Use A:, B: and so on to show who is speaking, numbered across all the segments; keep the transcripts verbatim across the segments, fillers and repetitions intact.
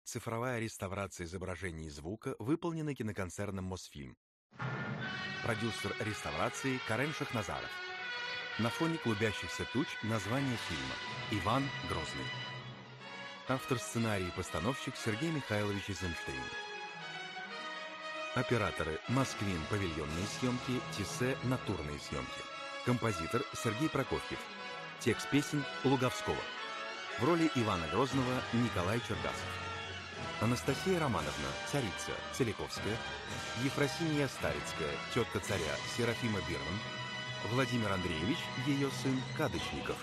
A: Цифровая реставрация изображений и звука выполнена киноконцерном «Мосфильм». Продюсер реставрации Карен Шахназаров. На фоне клубящихся туч название фильма «Иван Грозный». Автор сценария и постановщик Сергей Михайлович Эйзенштейн. Операторы «Москвин» павильонные съемки, «Тиссе» натурные съемки. Композитор Сергей Прокофьев. Текст песен Луговского. В роли Ивана Грозного Николай Черкасов. Анастасия Романовна, царица Целиковская. Ефросинья Старицкая, тетка царя Серафима Бирман. Владимир Андреевич, ее сын Кадочников.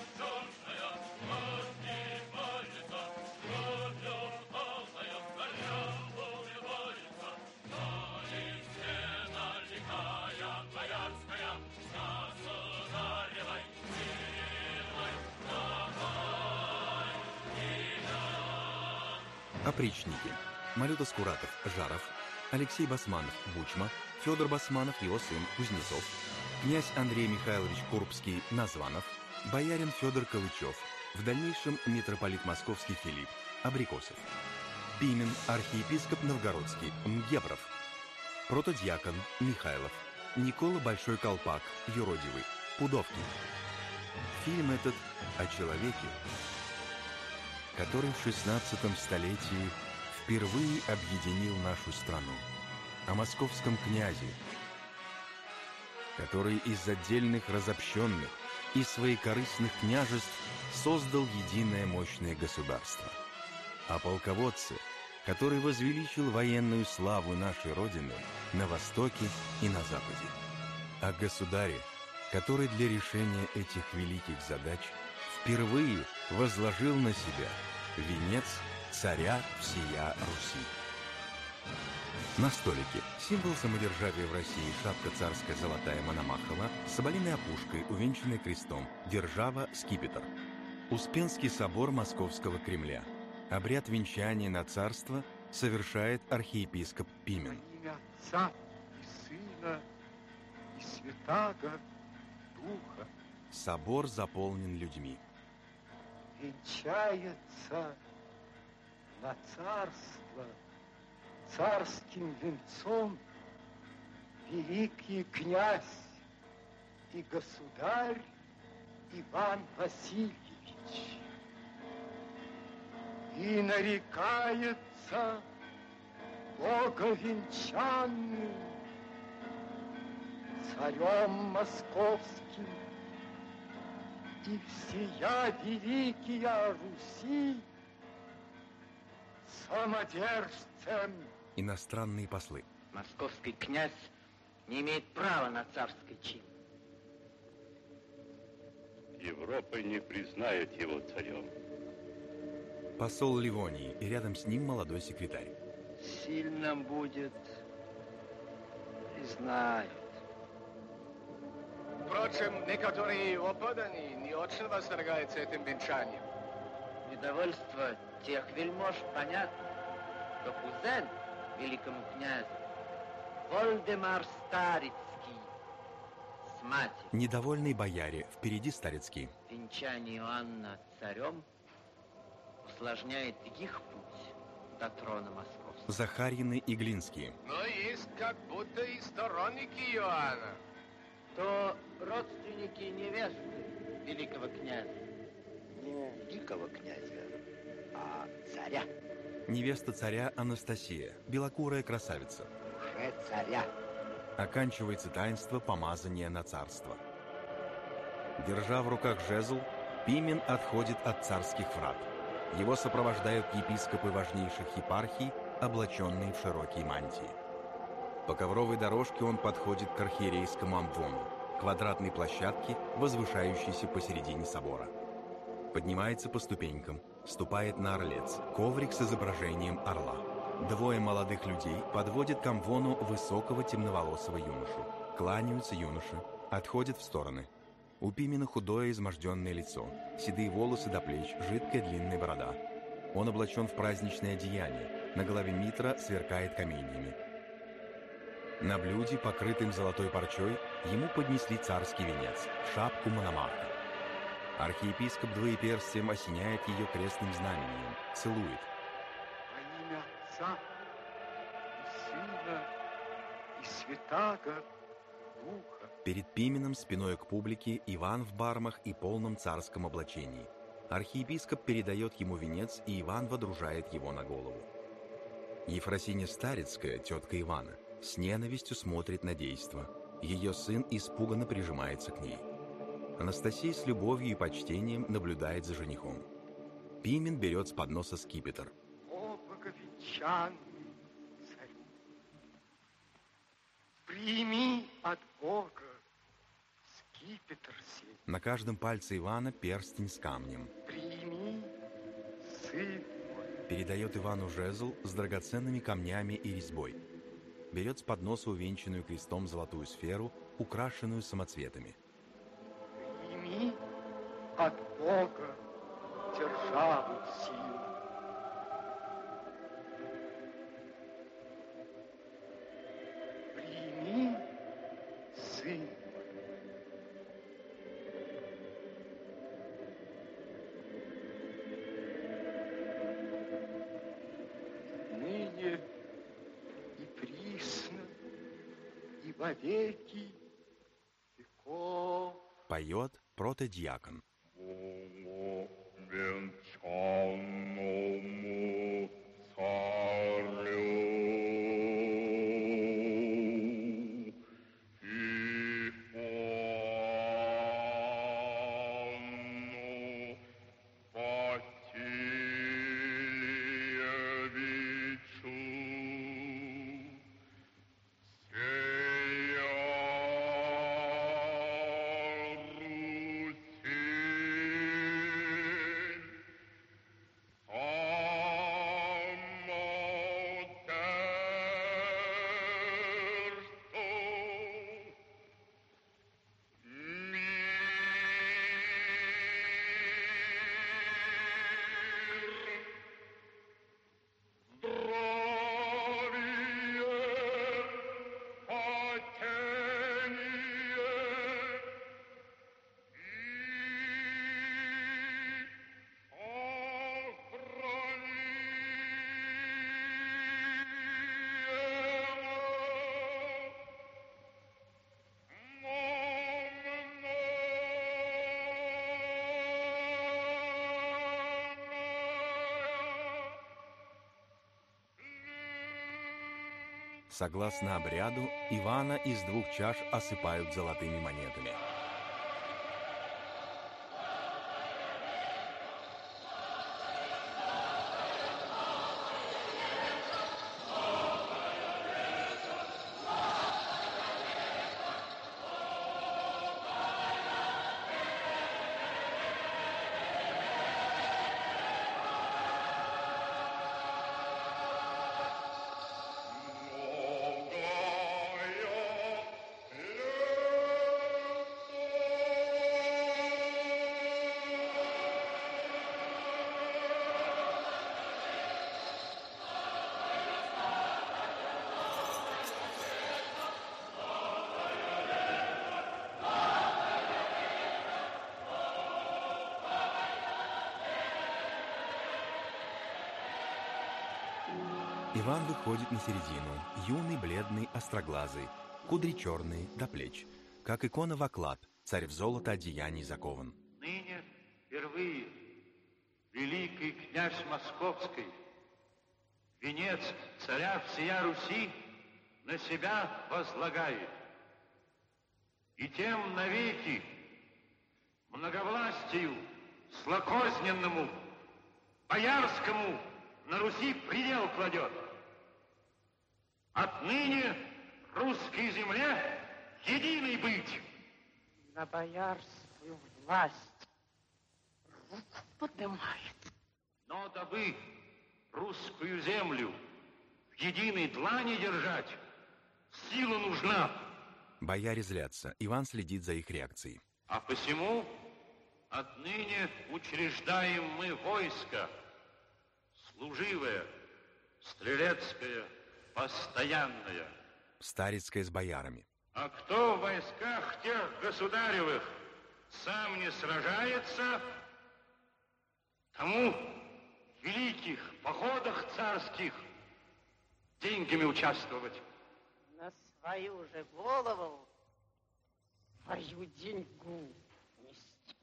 A: Опричники. Малюта Скуратов, Жаров, Алексей Басманов, Бучма, Федор Басманов, его сын Кузнецов, князь Андрей Михайлович Курбский, Названов, боярин Федор Калычев, в дальнейшем митрополит Московский Филипп, Абрикосов, Пимен, архиепископ Новгородский, Мгебров, протодьякон Михайлов, Никола Большой Колпак, юродивый, Пудовкин. Фильм этот о человеке, который в шестнадцатом столетии впервые объединил нашу страну, о московском князе, который из отдельных разобщенных и своекорыстных княжеств создал единое мощное государство, о полководце, который возвеличил военную славу нашей Родины на Востоке и на Западе, о государе, который для решения этих великих задач впервые возложил на себя венец царя всея Руси. На столике символ самодержавия в России шапка царская золотая Мономахова с соболиной опушкой, увенчанной крестом, держава скипетр. Успенский собор Московского Кремля. Обряд венчания на царство совершает архиепископ Пимен.
B: Во имя Отца и Сына и Святаго Духа.
A: Собор заполнен людьми.
B: Венчается на царство царским венцом великий князь и государь Иван Васильевич. И нарекается боговенчанным царем московским и всея великия Руси самодержцем.
A: Иностранные послы.
C: Московский князь не имеет права на царский чин.
D: Европа не признает его царем.
A: Посол Ливонии, и рядом с ним молодой секретарь.
C: Сильно будет, признают.
E: Впрочем, некоторые его подданные не очень восторгаются этим венчанием.
C: Недовольство тех вельмож понятно, что кузен великому князю Вольдемар Старицкий с матерью.
A: Недовольные бояре, впереди Старицкий.
C: Венчание Иоанна царем усложняет их путь до трона московского.
A: Захарьины и Глинские.
E: Но есть как будто и сторонники Иоанна.
C: То родственники невесты великого князя.
F: Не великого князя, а царя.
A: Невеста царя Анастасия, белокурая красавица.
F: Уже царя.
A: Оканчивается таинство помазания на царство. Держа в руках жезл, Пимен отходит от царских врат. Его сопровождают епископы важнейших епархий, облаченные в широкие мантии. По ковровой дорожке он подходит к архиерейскому амвону, квадратной площадке, возвышающейся посередине собора. Поднимается по ступенькам, ступает на орлец, коврик с изображением орла. Двое молодых людей подводят к амвону высокого темноволосого юношу. Кланяются юноше, отходят в стороны. У Пимена худое изможденное лицо, седые волосы до плеч, жидкая длинная борода. Он облачен в праздничное одеяние, на голове митра сверкает каменьями. На блюде, покрытым золотой парчой, ему поднесли царский венец, шапку Мономаха. Архиепископ двоеперстием осеняет ее крестным знамением, целует.
B: Во Отца и Сына и Святаго Духа.
A: Перед Пименом спиной к публике Иван в бармах и полном царском облачении. Архиепископ передает ему венец, и Иван водружает его на голову. Ефросинья Старицкая, тетка Ивана, с ненавистью смотрит на действо. Ее сын испуганно прижимается к ней. Анастасия с любовью и почтением наблюдает за женихом. Пимен берет с подноса скипетр.
B: О, боговенчанный царю, прими от Бога скипетр сей.
A: На каждом пальце Ивана перстень с камнем.
B: Прими, сын мой.
A: Передает Ивану жезл с драгоценными камнями и резьбой. Берет с подноса увенчанную крестом золотую сферу, украшенную самоцветами.
B: Прими от Бога державу силу. Прими, сын мой. Ныне и присно, и вовеки веков.
A: Поет протодиакон.
D: Богу венчанному царю Иоанну Васильевичу сея
A: Согласно обряду, Ивана из двух чаш осыпают золотыми монетами. Иван выходит на середину, юный, бледный, остроглазый, кудри черные, до плеч, как икона в оклад, царь в золото одеяний закован.
G: Ныне впервые великий князь Московский, венец царя всея Руси, на себя возлагает. И тем навеки многовластию злокозненному, боярскому на Руси предел кладет. Отныне русской земле единой быть.
H: На боярскую власть руку поднимает.
G: Но дабы русскую землю в единой длани держать, сила нужна.
A: Бояре злятся. Иван следит за их реакцией.
G: А посему отныне учреждаем мы войско, служивое, стрелецкое, постоянное.
A: Старицкое с боярами.
G: А кто в войсках тех государевых сам не сражается, тому в великих походах царских деньгами участвовать.
H: На свою же голову свою деньгу нести.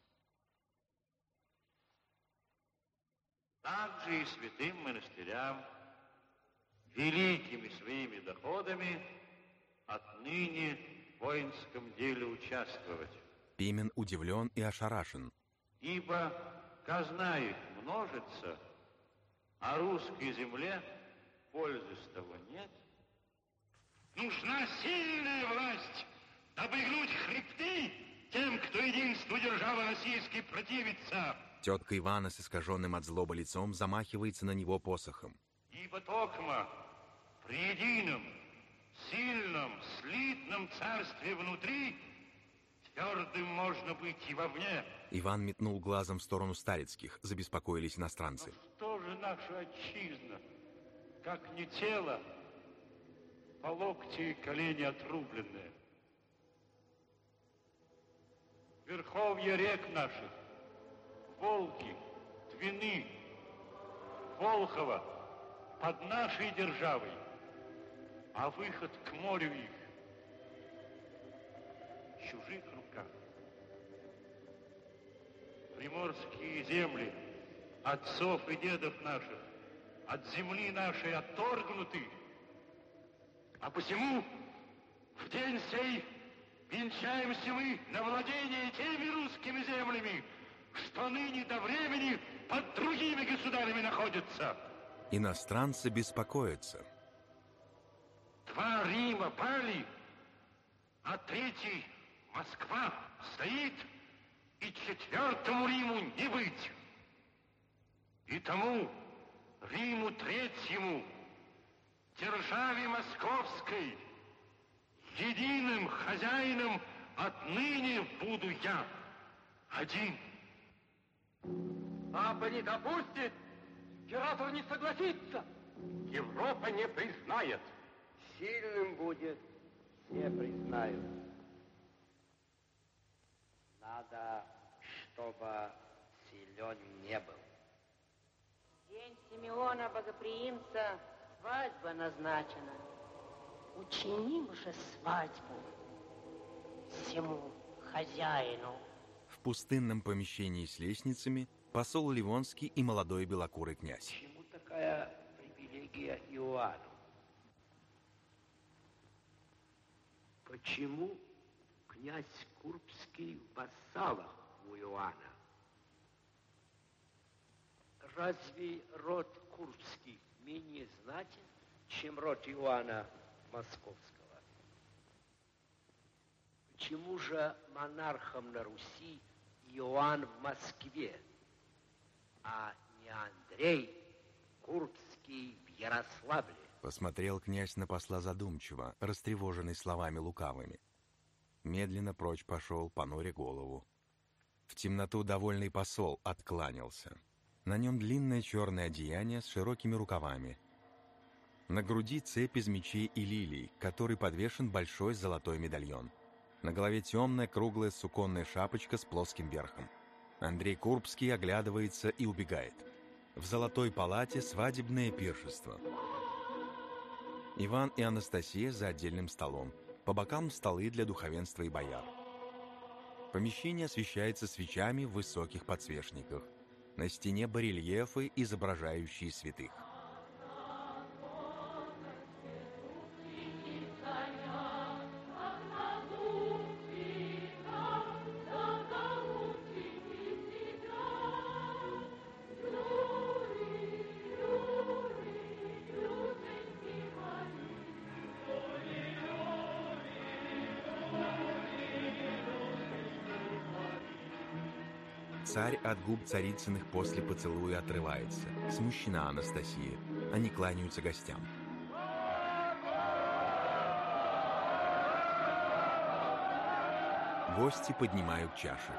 G: Также и святым монастырям великими своими доходами отныне в воинском деле участвовать.
A: Пимен удивлен и ошарашен.
G: Ибо казна их множится, а русской земле пользы с того нет. Нужна сильная власть, дабы гнуть хребты тем, кто единству державы российской противится.
A: Тетка Ивана с искаженным от злобы лицом замахивается на него посохом.
G: Ибо токмо при едином, сильном, слитном царстве внутри твердым можно быть и вовне.
A: Иван метнул глазом в сторону Старицких, забеспокоились иностранцы.
G: Но что же наша отчизна, как не тело, по локти и колени отрубленные? Верховья рек наших, Волги, Двины, Волхова под нашей державой, а выход к морю их в чужих руках. Приморские земли отцов и дедов наших от земли нашей отторгнуты, а посему в день сей венчаемся мы на владение теми русскими землями, что ныне до времени под другими государями находятся.
A: Иностранцы беспокоятся.
G: Два Рима пали, а третий, Москва, стоит, и четвертому Риму не быть. И тому Риму третьему, державе московской, единым хозяином отныне буду я один.
B: Папа не допустит, император не согласится. Европа не признает.
F: Сильным будет, все признают. Надо, чтобы силен не был.
H: День Симеона Богоприимца свадьба назначена. Учиним же свадьбу всему хозяину.
A: В пустынном помещении с лестницами посол Ливонский и молодой белокурый князь.
F: Почему такая привилегия Иоанну? Почему князь Курбский в вассалах у Иоанна? Разве род Курбский менее знатен, чем род Иоанна Московского? Почему же монархом на Руси Иоанн в Москве, а не Андрей Курбский в Ярославле?
A: Посмотрел князь на посла задумчиво, растревоженный словами лукавыми. Медленно прочь пошел, понуря голову. В темноту довольный посол откланялся. На нем длинное черное одеяние с широкими рукавами. На груди цепь из мечей и лилий, к которой подвешен большой золотой медальон. На голове темная круглая суконная шапочка с плоским верхом. Андрей Курбский оглядывается и убегает. В золотой палате свадебное пиршество. Иван и Анастасия за отдельным столом. По бокам столы для духовенства и бояр. Помещение освещается свечами в высоких подсвечниках. На стене барельефы, изображающие святых. Царь от губ Царицыных после поцелуя отрывается. Смущена Анастасия. Они кланяются гостям. Гости поднимают чаши.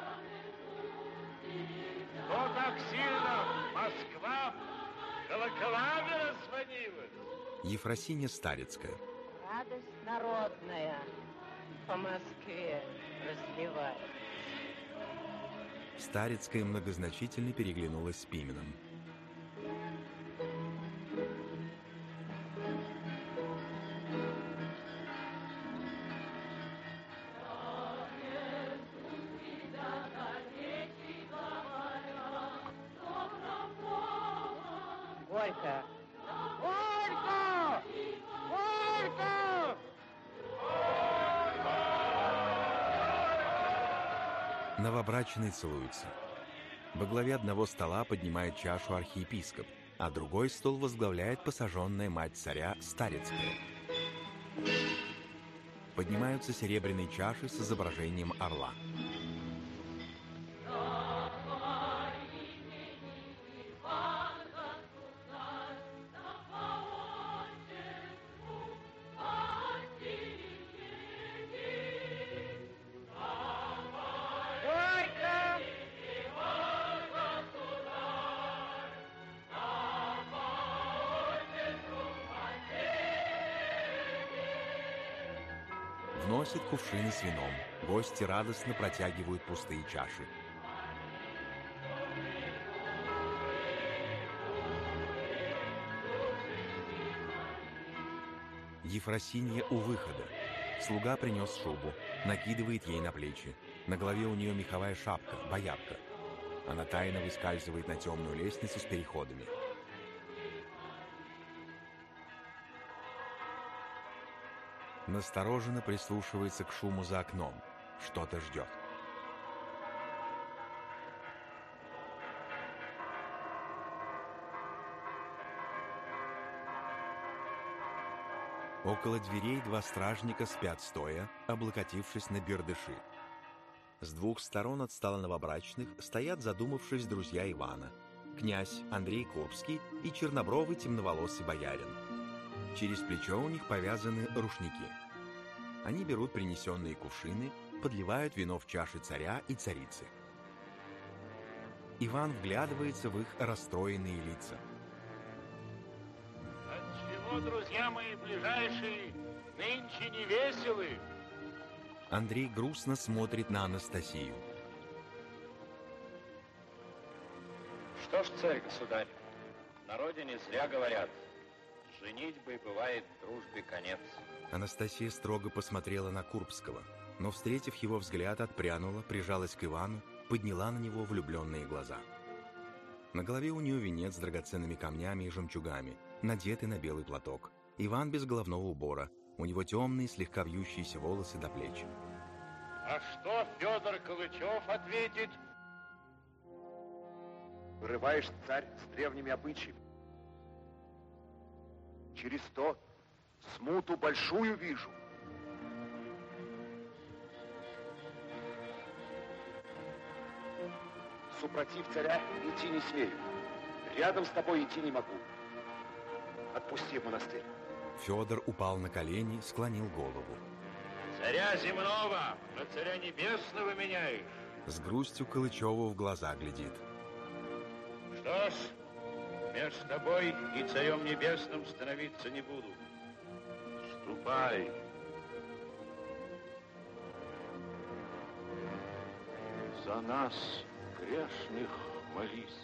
G: Что так сильно Москва колоколами расзвонилась?
A: Ефросинья Старицкая.
H: Радость народная по Москве разливается.
A: Старицкая многозначительно переглянулась с Пименом.
H: Горько! Горько! Горько!
A: Новобрачные целуются. Во главе одного стола поднимает чашу архиепископ, а другой стол возглавляет посаженная мать царя Старицкая. Поднимаются серебряные чаши с изображением орла. Вносят кувшины с вином. Гости радостно протягивают пустые чаши. Ефросинья у выхода. Слуга принес шубу, накидывает ей на плечи. На голове у нее меховая шапка, боярка. Она тайно выскальзывает на темную лестницу с переходами. Настороженно прислушивается к шуму за окном. Что-то ждет. Около дверей два стражника спят стоя, облокотившись на бердыши. С двух сторон от стола новобрачных стоят, задумавшись, друзья Ивана. Князь Андрей Курбский и чернобровый темноволосый боярин. Через плечо у них повязаны рушники. Они берут принесенные кувшины, подливают вино в чаши царя и царицы. Иван вглядывается в их расстроенные лица.
G: Отчего, друзья мои ближайшие, нынче не веселы?
A: Андрей грустно смотрит на Анастасию.
E: Что ж, царь-государь, на родине зря говорят. Женитьбой бывает дружбе конец.
A: Анастасия строго посмотрела на Курбского, но, встретив его взгляд, отпрянула, прижалась к Ивану, подняла на него влюбленные глаза. На голове у нее венец с драгоценными камнями и жемчугами, надетый на белый платок. Иван без головного убора, у него темные, слегка вьющиеся волосы до плеч.
G: А что Федор Калычев ответит?
I: Вырываешь, царь, с древними обычаями. Через то смуту большую вижу. Супротив царя идти не смею. Рядом с тобой идти не могу. Отпусти в монастырь.
A: Федор упал на колени, склонил голову.
G: Царя земного на царя небесного меняешь.
A: С грустью Калычеву в глаза глядит.
G: Что ж, между тобой и царем небесным становиться не буду. Ступай. За нас, грешных, молись.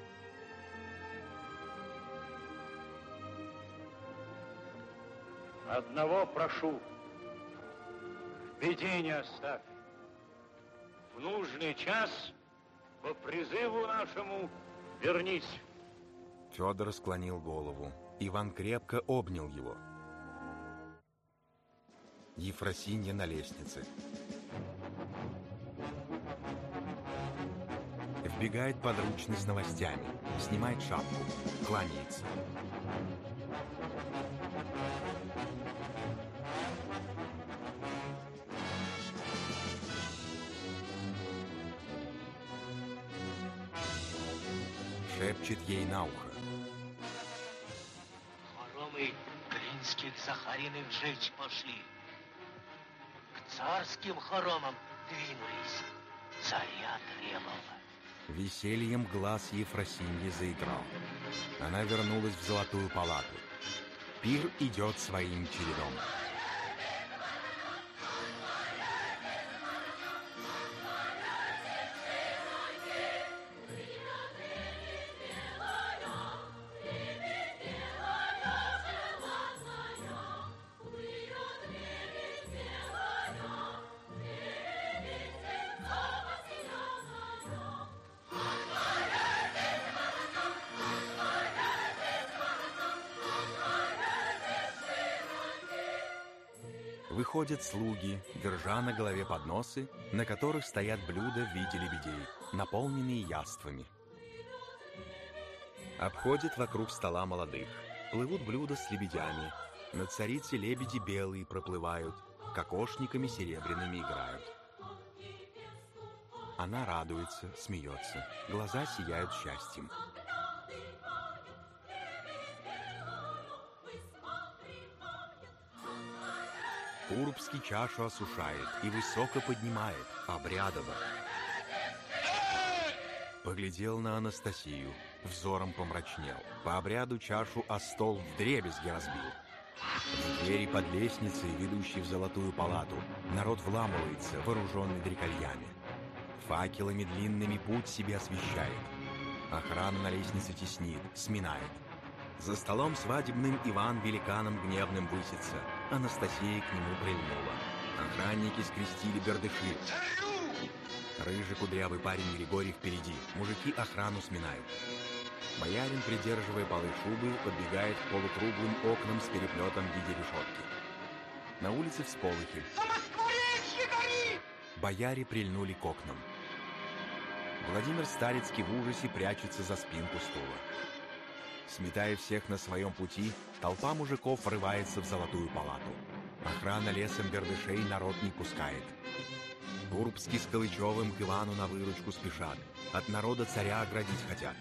G: Одного прошу, в беде не оставь. В нужный час по призыву нашему вернись.
A: Федор склонил голову. Иван крепко обнял его. Ефросинья на лестнице. Вбегает подручный с новостями, снимает шапку, кланяется. Шепчет ей на ухо.
F: Хоромы Глинских Захариных жечь пошли. К царским хоромам двинулись. Царя требовала.
A: Весельем глаз Ефросиньи заиграл. Она вернулась в золотую палату. Пир идет своим чередом. Выходят слуги, держа на голове подносы, на которых стоят блюда в виде лебедей, наполненные яствами. Обходят вокруг стола молодых. Плывут блюда с лебедями. На царице лебеди белые проплывают, кокошниками серебряными играют. Она радуется, смеется, глаза сияют счастьем. Курбский чашу осушает и высоко поднимает, обрядово. Поглядел на Анастасию, взором помрачнел. По обряду чашу о стол вдребезги разбил. В двери под лестницей, ведущей в золотую палату, народ вламывается, вооруженный дрекольями. Факелами длинными путь себе освещает. Охрана на лестнице теснит, сминает. За столом свадебным Иван великаном гневным высится. Анастасия к нему прильнула. Охранники скрестили бердыши. Рыжий кудрявый парень Григорий впереди. Мужики охрану сминают. Боярин, придерживая полы шубы, подбегает к полукруглым окнам с переплетом в виде решетки. На улице всполохи. Бояре прильнули к окнам. Владимир Старицкий в ужасе прячется за спинку стула. Сметая всех на своем пути, толпа мужиков врывается в золотую палату. Охрана лесом бердышей народ не пускает. Курбский с Калычевым к Ивану на выручку спешат. От народа царя оградить хотят.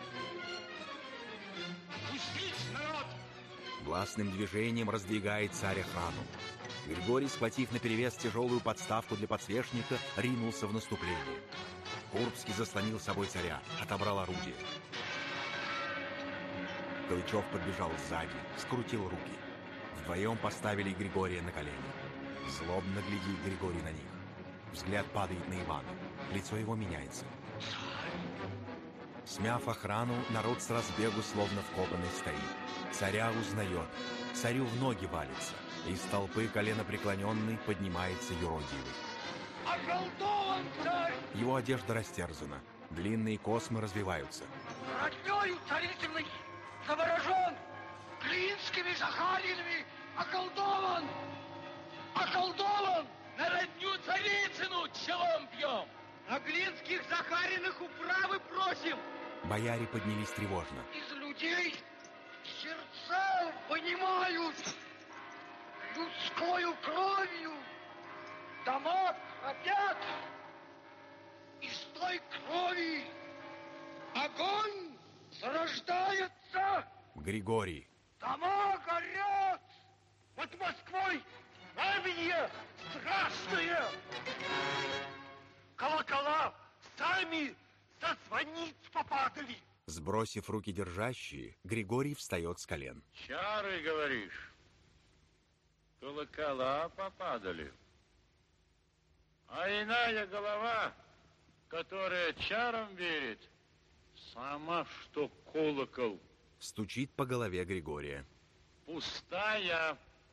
G: Пустить, народ!
A: Властным движением раздвигает царь охрану. Григорий, схватив наперевес тяжелую подставку для подсвечника, ринулся в наступление. Курбский заслонил собой царя, отобрал орудие. Калычев подбежал сзади, скрутил руки. Вдвоем поставили Григория на колени. Злобно глядит Григорий на них. Взгляд падает на Ивана. Лицо его меняется. Смяв охрану, народ с разбегу словно вкопанный стоит. Царя узнает. Царю в ноги валится. Из толпы коленопреклоненный поднимается юродивый.
H: Околдован царь!
A: Его одежда растерзана. Длинные космы развиваются.
H: Роднёю царицыной заворожен! Клинскими Захаринами околдован! Околдован! На родню царицыну челом бьем! На Глинских Захариных управы просим!
A: Бояре поднялись тревожно.
H: Из людей сердца понимают людскою кровью. Дома храпят, из той крови огонь зарождается.
A: Григорий.
H: Дома горят, под Москвой пламенье страшное. Колокола сами со звониц попадали.
A: Сбросив руки держащие, Григорий встает с колен.
G: Чары, говоришь? Колокола попадали. А иная голова, которая чарам верит, сама что колокол.
A: Стучит по голове Григория.
G: Пустая.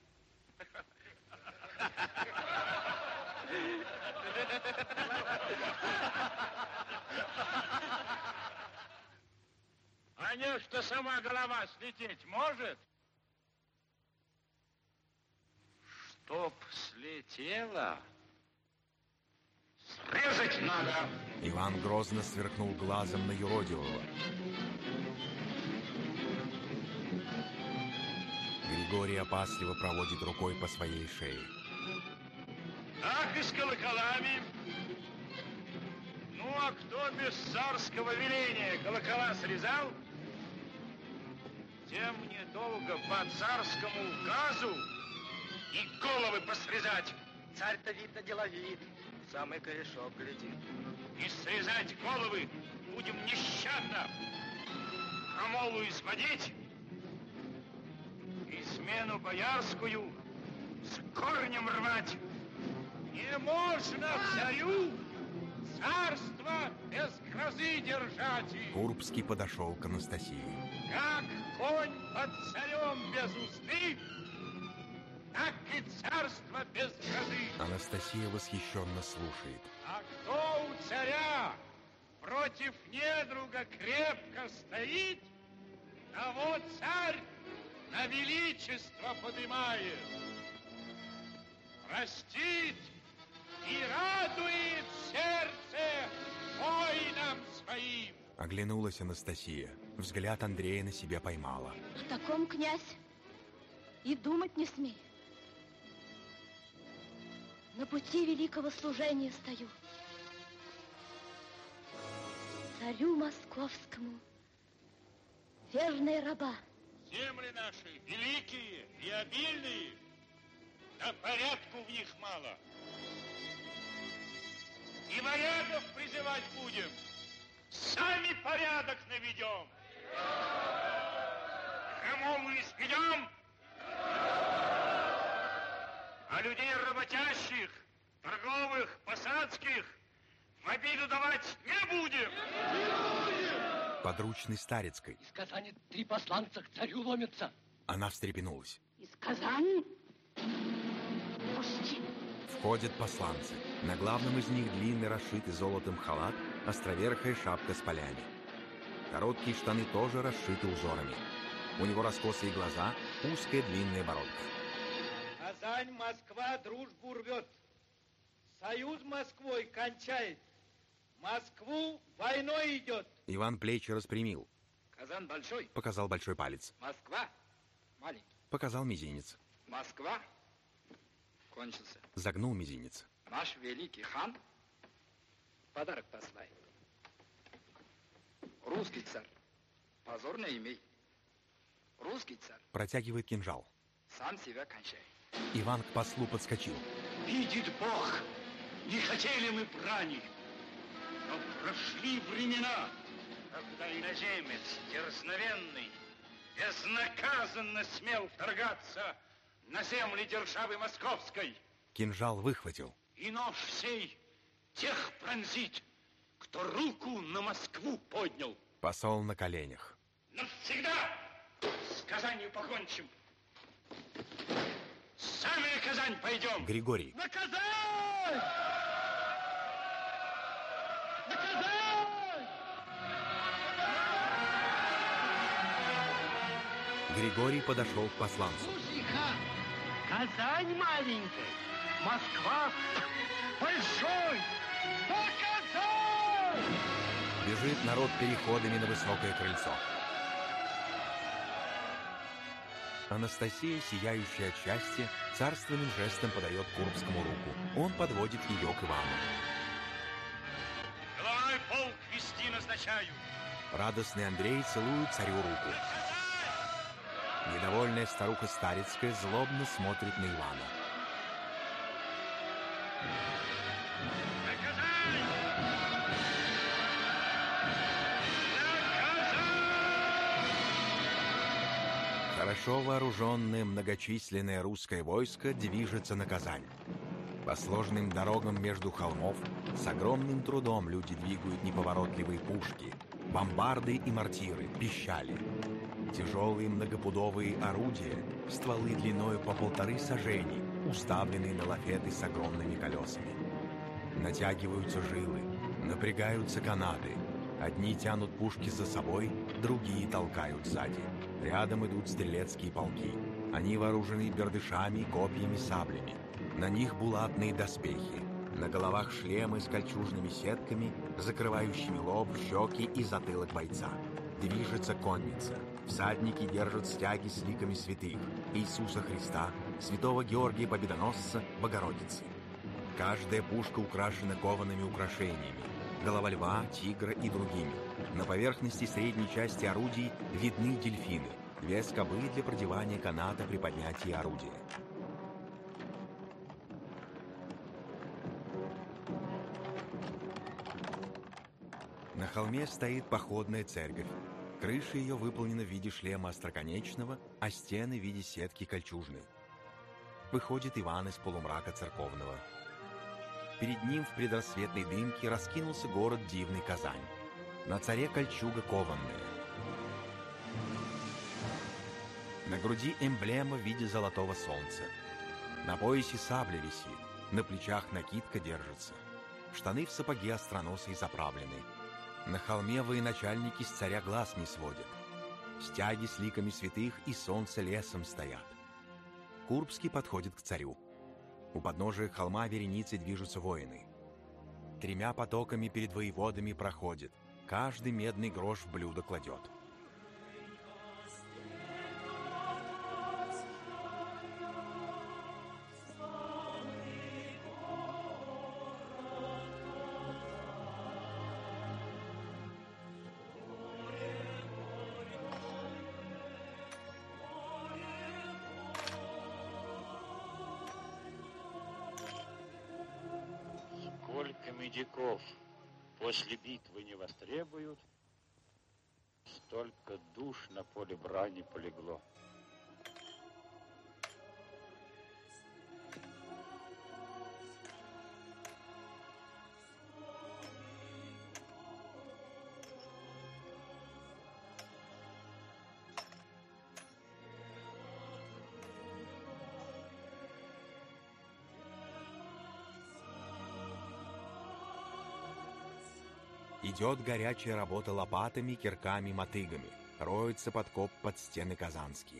G: А не что сама голова слететь может? Чтоб слетела, срезать надо.
A: Иван грозно сверкнул глазом на юродивого. Григорий опасливо проводит рукой по своей шее.
G: Так и с колоколами. Ну, а кто без царского веления колокола срезал, тем недолго по царскому указу и головы посрезать.
H: Царь-то, видно, деловит, самый корешок глядит.
G: И срезать головы будем нещадно. Крамолу изводить, измену боярскую с корнем рвать. Не можно царю царство без грозы держать.
A: Курбский подошел к Анастасии.
G: Как конь под царем без узды, так и царство без грозы.
A: Анастасия восхищенно слушает.
G: А кто у царя против недруга крепко стоит, того царь на величество подымает.
H: простит и радует сердце воинам своим.
A: Оглянулась Анастасия. Взгляд Андрея на себя поймала.
J: О таком, князь, и думать не смей. На пути великого служения стою. Царю московскому верная раба.
G: Земли наши великие и обильные, да порядку в них мало. И варягов призывать будем, сами порядок наведем. Крамолу испедем, а людей работящих, торговых, посадских в обиду давать не будем.
A: Подручный Старицкой.
F: Из Казани три посланца к царю ломятся.
A: Она встрепенулась.
J: Из Казани? Пусти.
A: Входят посланцы. На главном из них длинный, расшитый золотом халат, островерхая шапка с полями. Короткие штаны тоже расшиты узорами. У него раскосые глаза, узкая длинная бородка.
H: Казань, Москва дружбу рвет. Союз с Москвой кончает. Москву войной идет.
A: Иван плечи распрямил.
E: Казан большой.
A: Показал большой палец.
E: Москва маленький.
A: Показал мизинец.
E: Москва кончился.
A: Загнул мизинец.
E: Наш великий хан подарок посылает. Русский царь. Позор не имей. Русский царь.
A: Протягивает кинжал.
E: Сам себя кончай.
A: Иван к послу подскочил.
G: Видит Бог, не хотели мы брани, но прошли времена, когда иноземец дерзновенный безнаказанно смел вторгаться на земли державы Московской.
A: Кинжал выхватил.
G: И нож сей тех пронзит, кто руку на Москву поднял.
A: Посол на коленях.
G: Навсегда с Казанью покончим. Сами на Казань пойдем.
A: Григорий.
H: На Казань! На Казань!
A: Григорий подошел к посланцу.
F: Слушай, хан, Казань маленькая, Москва большой. На Казань!
A: Бежит народ переходами на высокое крыльцо. Анастасия, сияющая от счастья, царственным жестом подает Курбскому руку. Он подводит ее к Ивану.
G: Головной полк вести назначаю.
A: Радостный Андрей целует царю руку. Недовольная старуха Старицкая злобно смотрит на Ивана. Хорошо вооруженное многочисленное русское войско движется на Казань. По сложным дорогам между холмов с огромным трудом люди двигают неповоротливые пушки, бомбарды и мортиры, пищали. Тяжелые многопудовые орудия, стволы длиною по полторы сажени, уставленные на лафеты с огромными колесами. Натягиваются жилы, напрягаются канаты. Одни тянут пушки за собой, другие толкают сзади. Рядом идут стрелецкие полки. Они вооружены бердышами, копьями, саблями. На них булатные доспехи. На головах шлемы с кольчужными сетками, закрывающими лоб, щеки и затылок бойца. Движется конница. Всадники держат стяги с ликами святых: Иисуса Христа, святого Георгия Победоносца, Богородицы. Каждая пушка украшена коваными украшениями: голова льва, тигра и другими. На поверхности средней части орудий видны дельфины, вес скобы для продевания каната при поднятии орудия. На холме стоит походная церковь. Крыша ее выполнена в виде шлема остроконечного, а стены в виде сетки кольчужной. Выходит Иван из полумрака церковного. Перед ним в предрассветной дымке раскинулся город дивный Казань. На царе кольчуга кованная. На груди эмблема в виде золотого солнца. На поясе сабля висит, на плечах накидка держится. Штаны в сапоги остроносые заправлены. На холме военачальники с царя глаз не сводят. Стяги с ликами святых и солнце лесом стоят. Курбский подходит к царю. У подножия холма вереницей движутся воины. Тремя потоками перед воеводами проходит. Каждый медный грош в блюдо кладет.
G: Сколько медиков после битвы не востребуют, столько душ на поле брани полегло.
A: Идет горячая работа лопатами, кирками, мотыгами. Роется подкоп под стены казанские.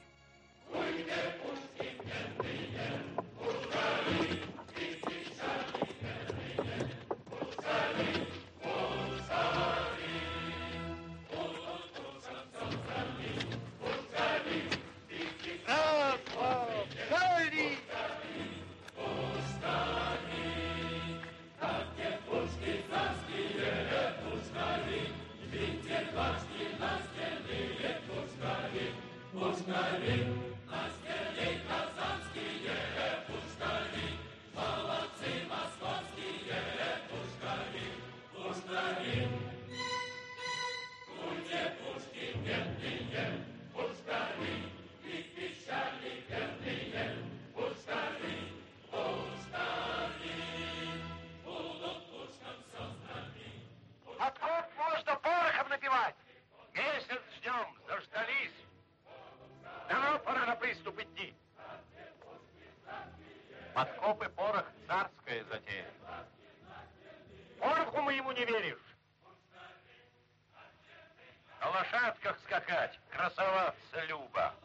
B: Подкоп и порох — царская затея. Пороху моему не веришь? На лошадках скакать, красоваться любо.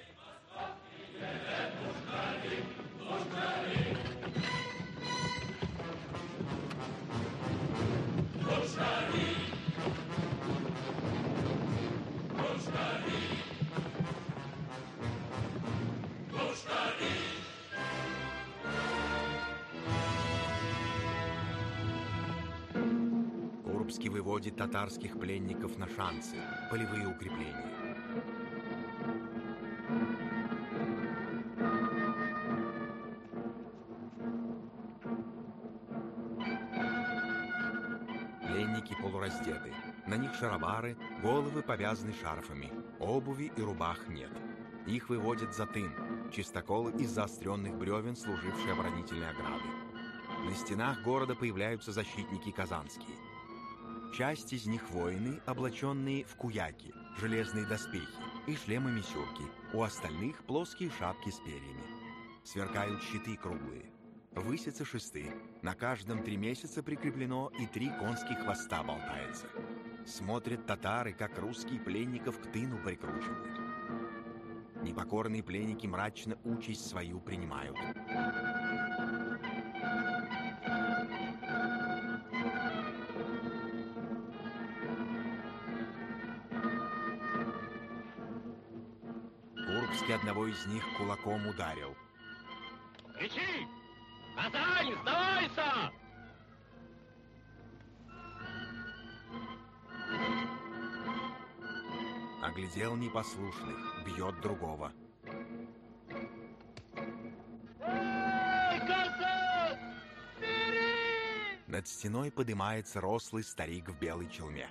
A: Курбский выводит татарских пленников на шансы, полевые укрепления. Пленники полураздеты. На них шаровары, головы повязаны шарфами. Обуви и рубах нет. Их выводят за тын, чистоколы из заостренных бревен, служившие оборонительной оградой. На стенах города появляются защитники казанские. Часть из них воины, облаченные в куяки, железные доспехи и шлемы-мисюрки. У остальных плоские шапки с перьями. Сверкают щиты круглые. Высятся шесты. На каждом три месяца прикреплено и три конских хвоста болтается. Смотрят татары, как русские пленников к тыну прикручивают. Непокорные пленники мрачно участь свою принимают. Курбский одного из них кулаком ударил.
H: Кричи! Казань, сдавайся!
A: Оглядел непослушных, бьет другого.
H: Эй, Казань! Бери!
A: Над стеной поднимается рослый старик в белой челме.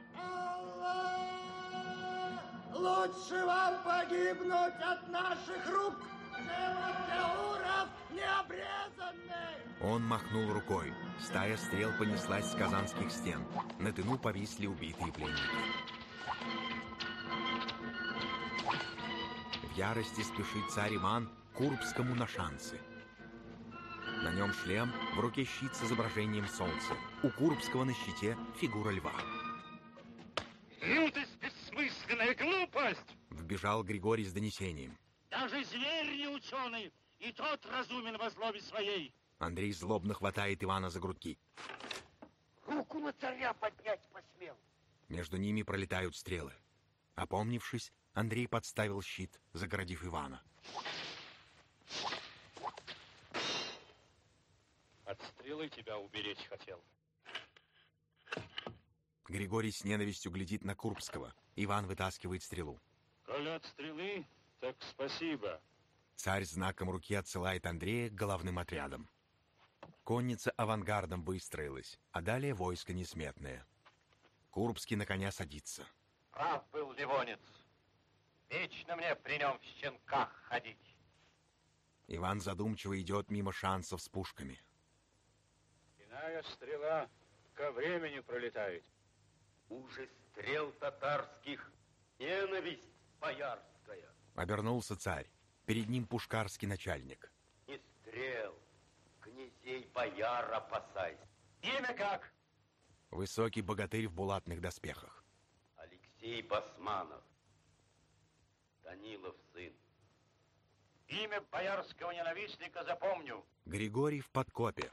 K: Лучше вам погибнуть от наших рук, чем от теуров необрезанных!
A: Он махнул рукой. Стая стрел понеслась с казанских стен. На тыну повисли убитые пленники. В ярости спешит царь Иван к Курбскому на шансы. На нем шлем, в руке щит с изображением солнца. У Курбского на щите фигура льва.
G: Лютость, бессмысленная глупость!
A: Вбежал Григорий с донесением.
G: Даже зверь не ученый, и тот разумен во злобе своей.
A: Андрей злобно хватает Ивана за грудки.
H: Руку на царя поднять посмел.
A: Между ними пролетают стрелы. Опомнившись, Андрей подставил щит, загородив Ивана.
D: От стрелы тебя уберечь хотел.
A: Григорий с ненавистью глядит на Курбского. Иван вытаскивает стрелу.
D: Коли от стрелы, так спасибо.
A: Царь знаком руки отсылает Андрея к головным отрядам. Конница авангардом выстроилась, а далее войско несметное. Курбский на коня садится.
B: Прав был Ливонец. Вечно мне при нем в щенках ходить.
A: Иван задумчиво идет мимо шансов с пушками.
D: Иная стрела ко времени пролетает.
B: Уже стрел татарских ненависть боярская.
A: Обернулся царь. Перед ним пушкарский начальник.
B: Не стрел, князей бояр опасайся. Имя как?
A: Высокий богатырь в булатных доспехах.
B: Алексей Басманов. Данилов сын.
G: Имя боярского ненавистника запомню.
A: Григорий в подкопе.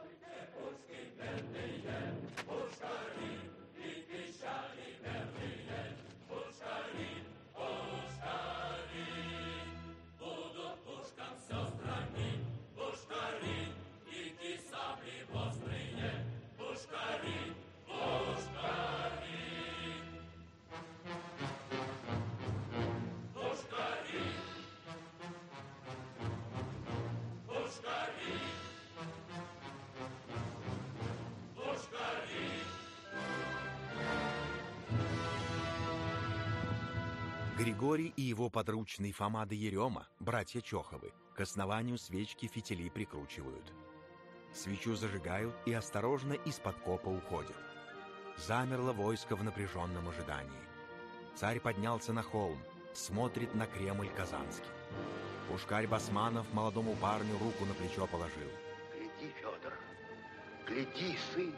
A: Григорий и его подручный Фома да Ерема, братья Чоховы, к основанию свечки фитили прикручивают. Свечу зажигают и осторожно из-под копа уходят. Замерло войско в напряженном ожидании. Царь поднялся на холм, смотрит на Кремль Казанский. Пушкарь Басманов молодому парню руку на плечо положил.
H: Гляди, Федор, гляди, сын.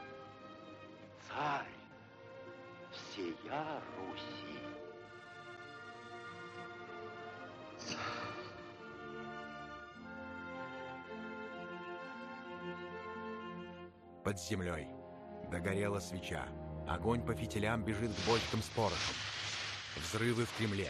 H: Царь всея Руси.
A: Под землей. Догорела свеча. Огонь по фитилям бежит к бочкам с порохом. Взрывы в Кремле.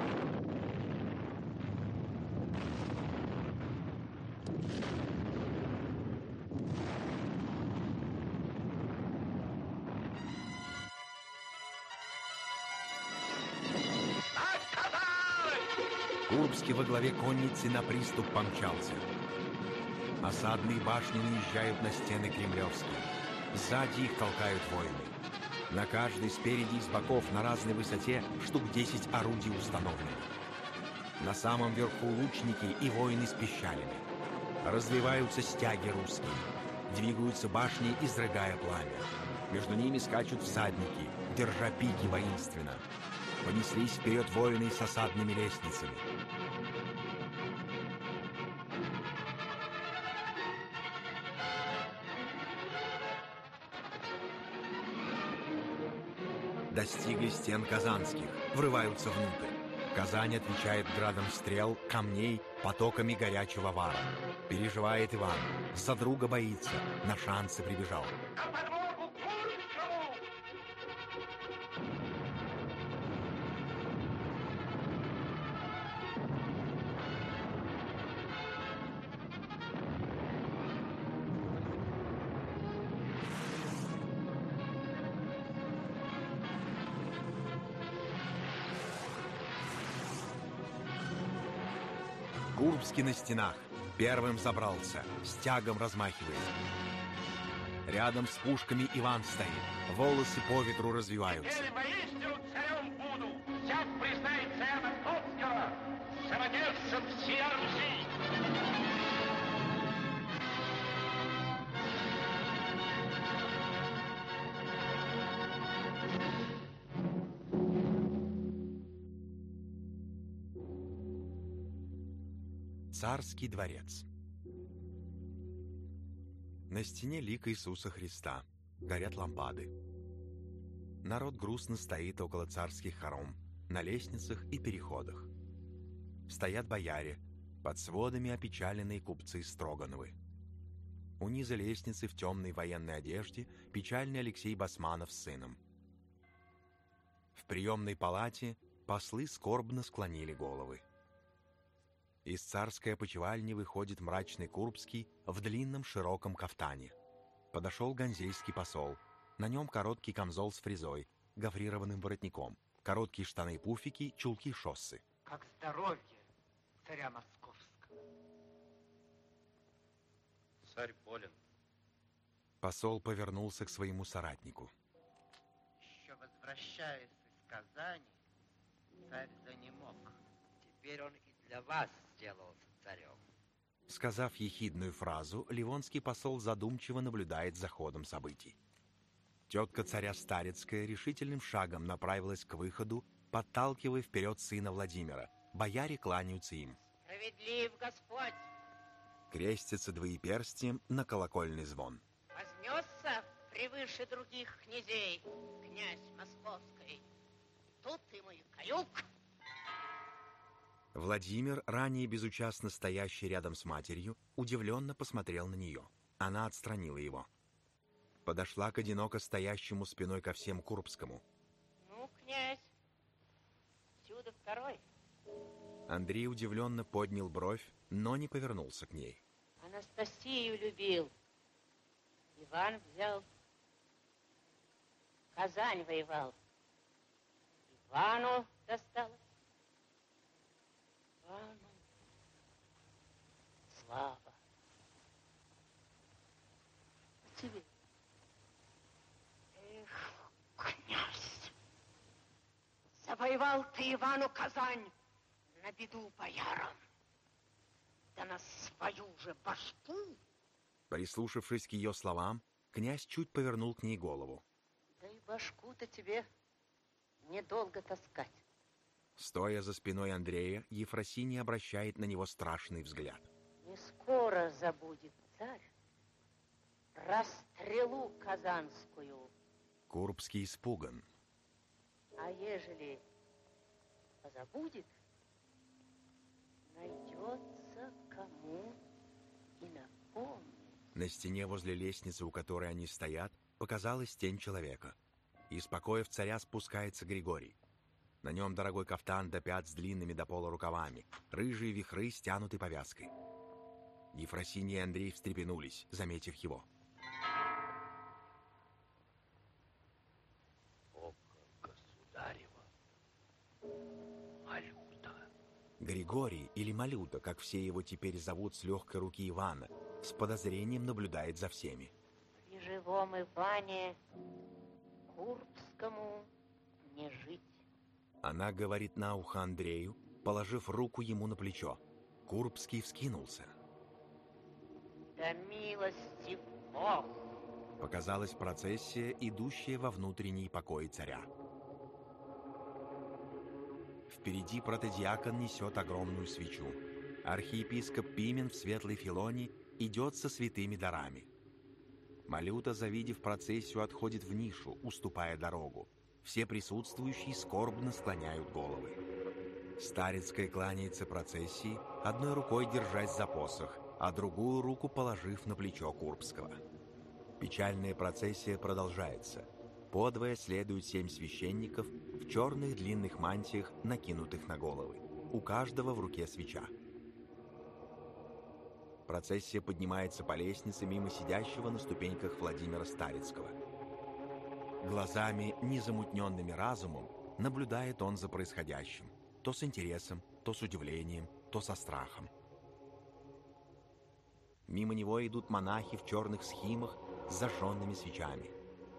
A: Курбский во главе конницы на приступ помчался. Осадные башни наезжают на стены кремлевские. Сзади их толкают воины. На каждой спереди и с боков на разной высоте штук десять орудий установлены. На самом верху лучники и воины с пищалями. Развиваются стяги русские. Двигаются башни, изрыгая пламя. Между ними скачут всадники, держа пики воинственно. Понеслись вперед воины с осадными лестницами. Достигли стен казанских, врываются внутрь. Казань отвечает градом стрел, камней, потоками горячего вара. Переживает Иван, за друга боится, на шансы прибежал.
B: На подмогу Курбскому!
A: Курбский на стенах. Первым забрался, стягом размахивает. Рядом с пушками Иван стоит. Волосы по ветру развиваются.
B: Теперь воистину царем буду. Всяк признается я Московского, самодержцем всея Руси.
A: Царский дворец. На стене лик Иисуса Христа. Горят лампады. Народ грустно стоит около царских хором, на лестницах и переходах. Стоят бояре, под сводами опечаленные купцы Строгановы. У низа лестницы в темной военной одежде печальный Алексей Басманов с сыном. В приемной палате послы скорбно склонили головы. Из царской опочивальни выходит мрачный Курбский в длинном широком кафтане. Подошел ганзейский посол. На нем короткий камзол с фрезой, гофрированным воротником, короткие штаны-пуфики, чулки-шоссы.
F: Как здоровье царя Московского.
L: Царь болен.
A: Посол повернулся к своему соратнику.
C: Еще возвращаясь из Казани, царь занемог.
M: Теперь он и для вас сделался царем.
A: Сказав ехидную фразу, ливонский посол задумчиво наблюдает за ходом событий. Тетка царя Старицкая решительным шагом направилась к выходу, подталкивая вперед сына Владимира. Бояре кланяются им.
N: Справедлив Господь!
A: Крестятся двоеперстием на колокольный звон.
N: Вознесся превыше других князей, князь Московский. Тут ему и каюк.
A: Владимир, ранее безучастно стоящий рядом с матерью, удивленно посмотрел на нее. Она отстранила его. Подошла к одиноко стоящему спиной ко всем Курбскому.
N: Ну, князь, сюда второй.
A: Андрей удивленно поднял бровь, но не повернулся к ней.
N: Анастасию любил. Иван взял. Казань воевал. Ивану досталось. Ивану слава. Тебе. Эх, князь, завоевал ты Ивану Казань на беду боярам. Да на свою же башку.
A: Прислушавшись к ее словам, князь чуть повернул к ней голову.
N: Да и башку-то тебе недолго таскать.
A: Стоя за спиной Андрея, Ефросинья обращает на него страшный взгляд.
N: Не скоро забудет царь расстрелу казанскую.
A: Курбский испуган.
N: А ежели позабудет, найдется кому и напомнить.
A: На стене возле лестницы, у которой они стоят, показалась тень человека. Из покоев царя спускается Григорий. На нем дорогой кафтан до пят с длинными до пола рукавами, рыжие вихры стянуты повязкой. Ефросинья и Андрей встрепенулись, заметив его.
F: Государева, Малюта.
A: Григорий, или Малюта, как все его теперь зовут с легкой руки Ивана, с подозрением наблюдает за всеми.
N: При живом Иване Курбскому не жить.
A: Она говорит на ухо Андрею, положив руку ему на плечо. Курбский вскинулся.
N: Да милости Бог!
A: Показалась процессия, идущая во внутренние покои царя. Впереди протодиакон несет огромную свечу. Архиепископ Пимен в светлой филоне идет со святыми дарами. Малюта, завидев процессию, отходит в нишу, уступая дорогу. Все присутствующие скорбно склоняют головы. Старицкая кланяется процессии, одной рукой держась за посох, а другую руку положив на плечо Курбского. Печальная процессия продолжается. Подвое следуют семь священников в черных длинных мантиях, накинутых на головы. У каждого в руке свеча. Процессия поднимается по лестнице мимо сидящего на ступеньках Владимира Старицкого. Глазами, незамутненными разумом, наблюдает он за происходящим. То с интересом, то с удивлением, то со страхом. Мимо него идут монахи в черных схимах с зажженными свечами.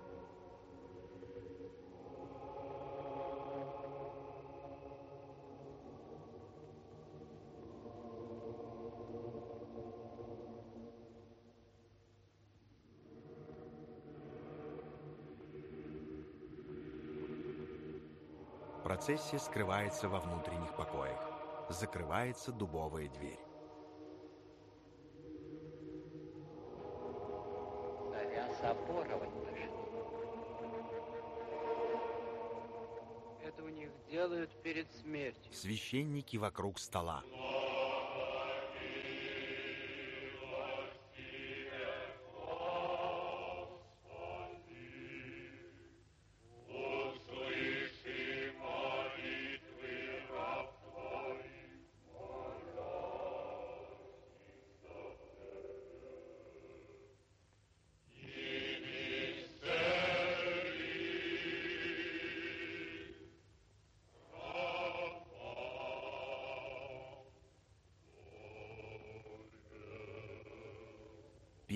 A: Процессия скрывается во внутренних покоях. Закрывается дубовая дверь.
M: Царя соборовать пошли.
F: Это у них делают перед смертью.
A: Священники вокруг стола.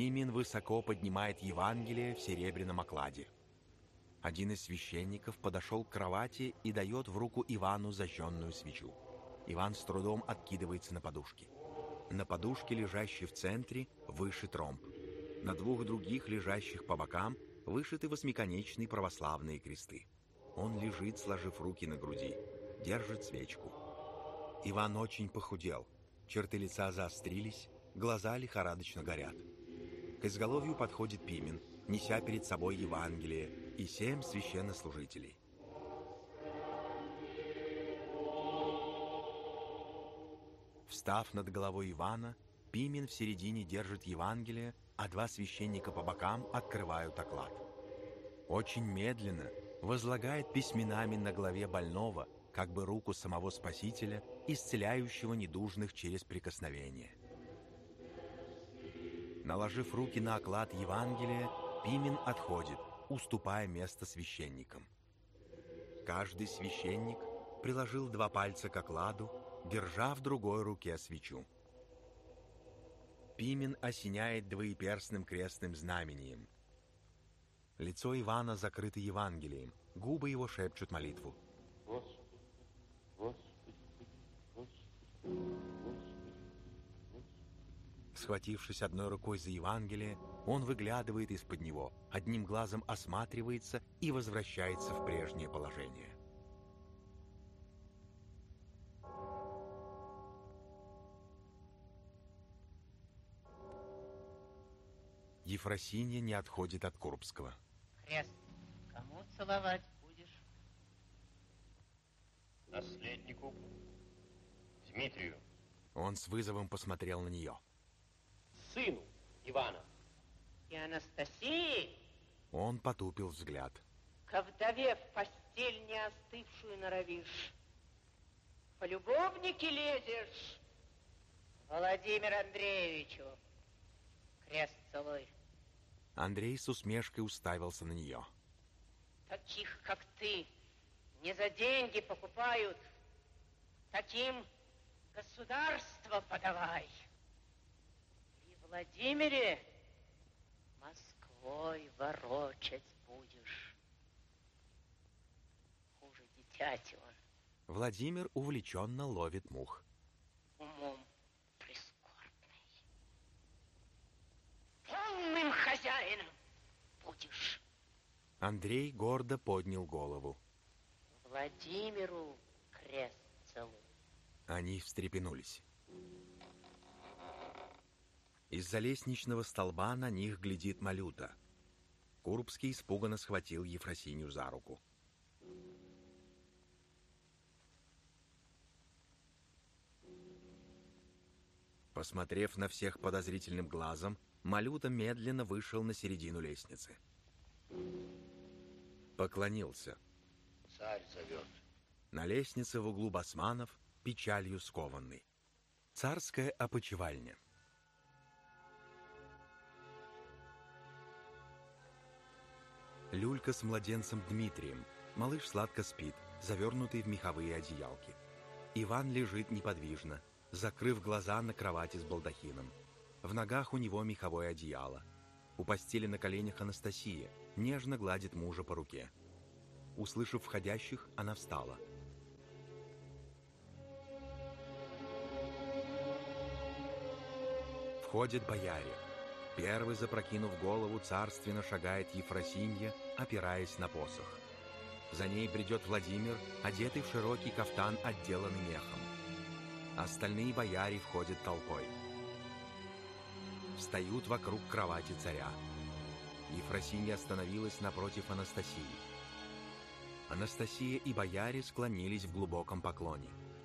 A: Пимен высоко поднимает Евангелие в серебряном окладе. Один из священников подошел к кровати и дает в руку Ивану зажженную свечу. Иван с трудом откидывается на подушке. На подушке, лежащей в центре, вышит ромб. На двух других, лежащих по бокам, вышиты восьмиконечные православные кресты. Он лежит, сложив руки на груди, держит свечку. Иван очень похудел, черты лица заострились, глаза лихорадочно горят. К изголовью подходит Пимен, неся перед собой Евангелие, и семь священнослужителей. Встав над головой Ивана, Пимен в середине держит Евангелие, а два священника по бокам открывают оклад. Очень медленно возлагает письменами на главе больного, как бы руку самого Спасителя, исцеляющего недужных через прикосновение. Наложив руки на оклад Евангелия, Пимен отходит, уступая место священникам. Каждый священник приложил два пальца к окладу, держа в другой руке свечу. Пимен осеняет двоеперстным крестным знамением. Лицо Ивана закрыто Евангелием, губы его шепчут молитву.
D: Господи, Господи, Господи, Господи.
A: Схватившись одной рукой за Евангелие, он выглядывает из-под него, одним глазом осматривается и возвращается в прежнее положение. Ефросинья не отходит от Курбского.
N: Крест кому целовать будешь?
D: Наследнику Дмитрию.
A: Он с вызовом посмотрел на нее.
H: Сыну Ивана.
N: И Анастасии?
A: Он потупил взгляд.
N: Ко вдове в постель не остывшую норовишь. По любовнике лезешь. Владимир Андреевичу крест целуй.
A: Андрей с усмешкой уставился на нее.
N: Таких, как ты, не за деньги покупают. Таким государство подавай. И Владимире Москвой ворочать будешь. Хуже дитяти он.
A: Владимир увлеченно ловит мух.
N: Умом прискорбный. Полным хозяином будешь.
A: Андрей гордо поднял голову.
N: Владимиру крест целуй.
A: Они встрепенулись. Из-за лестничного столба на них глядит Малюта. Курбский испуганно схватил Ефросинью за руку. Посмотрев на всех подозрительным глазом, Малюта медленно вышел на середину лестницы. Поклонился.
D: Царь зовет.
A: На лестнице в углу басманов, печалью скованный. Царская опочивальня. Люлька с младенцем Дмитрием. Малыш сладко спит, завернутый в меховые одеялки. Иван лежит неподвижно, закрыв глаза на кровати с балдахином. В ногах у него меховое одеяло. У постели на коленях Анастасия, нежно гладит мужа по руке. Услышав входящих, она встала. Входят бояре. Первый, запрокинув голову, царственно шагает Ефросинья, опираясь на посох. За ней бредет Владимир, одетый в широкий кафтан, отделанный мехом. Остальные бояре входят толпой. Встают вокруг кровати царя. Ефросинья остановилась напротив Анастасии. Анастасия и бояре склонились в глубоком поклоне.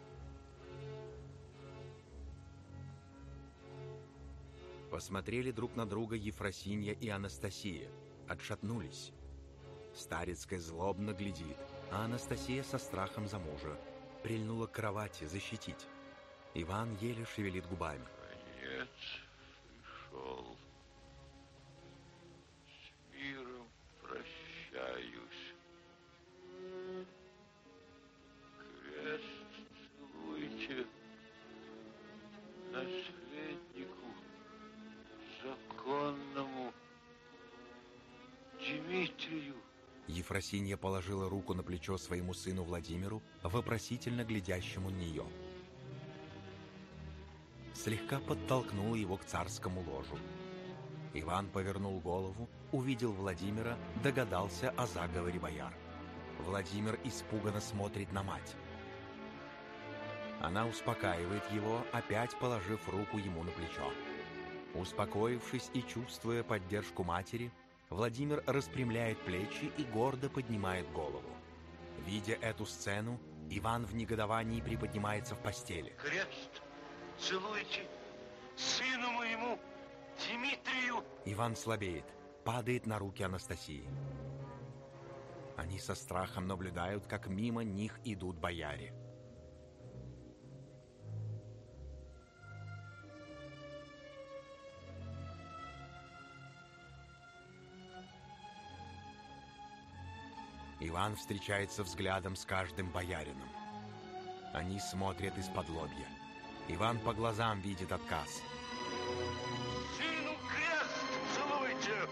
A: Посмотрели друг на друга Ефросинья и Анастасия, отшатнулись. Старецкая злобно глядит, а Анастасия со страхом за мужа прильнула к кровати защитить. Иван еле шевелит губами.
L: Конец пришел. С миром прощаюсь. Крест целуйте наследнику законному.
G: Дмитрию.
A: Ефросинья положила руку на плечо своему сыну Владимиру, вопросительно глядящему на нее. Слегка подтолкнула его к царскому ложу. Иван повернул голову, увидел Владимира, догадался о заговоре бояр. Владимир испуганно смотрит на мать. Она успокаивает его, опять положив руку ему на плечо. Успокоившись и чувствуя поддержку матери, Владимир распрямляет плечи и гордо поднимает голову. Видя эту сцену, Иван в негодовании приподнимается в постели.
G: Крест целуйте сыну моему Дмитрию.
A: Иван слабеет, падает на руки Анастасии. Они со страхом наблюдают, как мимо них идут бояре. Иван встречается взглядом с каждым боярином. Они смотрят из-под лобья. Иван по глазам видит отказ.
G: Сыну крест целуйте!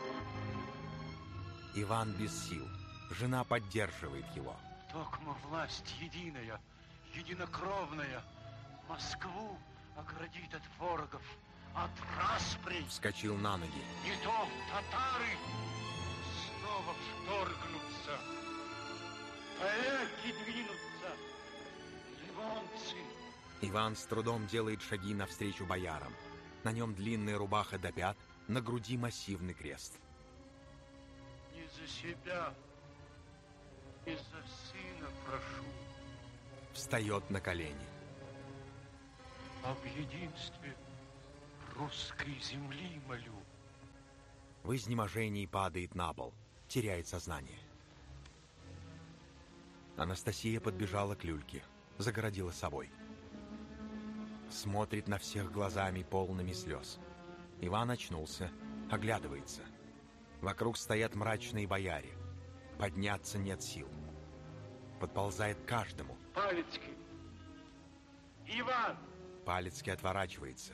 A: Иван без сил. Жена поддерживает его.
G: Токмо власть единая, единокровная, Москву оградит от ворогов, от распри.
A: Вскочил на ноги.
G: Не то татары снова вторгнутся, поляки двинутся, ливонцы.
A: Иван с трудом делает шаги навстречу боярам. На нем длинная рубаха до пят, на груди массивный крест.
G: Не за себя, и за сына прошу.
A: Встает на колени.
G: Об единстве русской земли молю.
A: В изнеможении падает на пол, теряет сознание. Анастасия подбежала к люльке, загородила собой. Смотрит на всех глазами, полными слез. Иван очнулся, оглядывается. Вокруг стоят мрачные бояре. Подняться нет сил. Подползает к каждому.
G: Палецкий! Иван!
A: Палецкий отворачивается.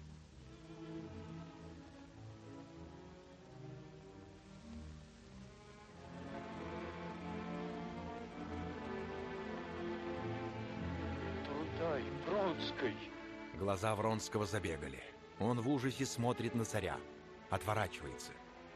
G: Трудай, Вронской!
A: Глаза Вронского забегали. Он в ужасе смотрит на царя. Отворачивается.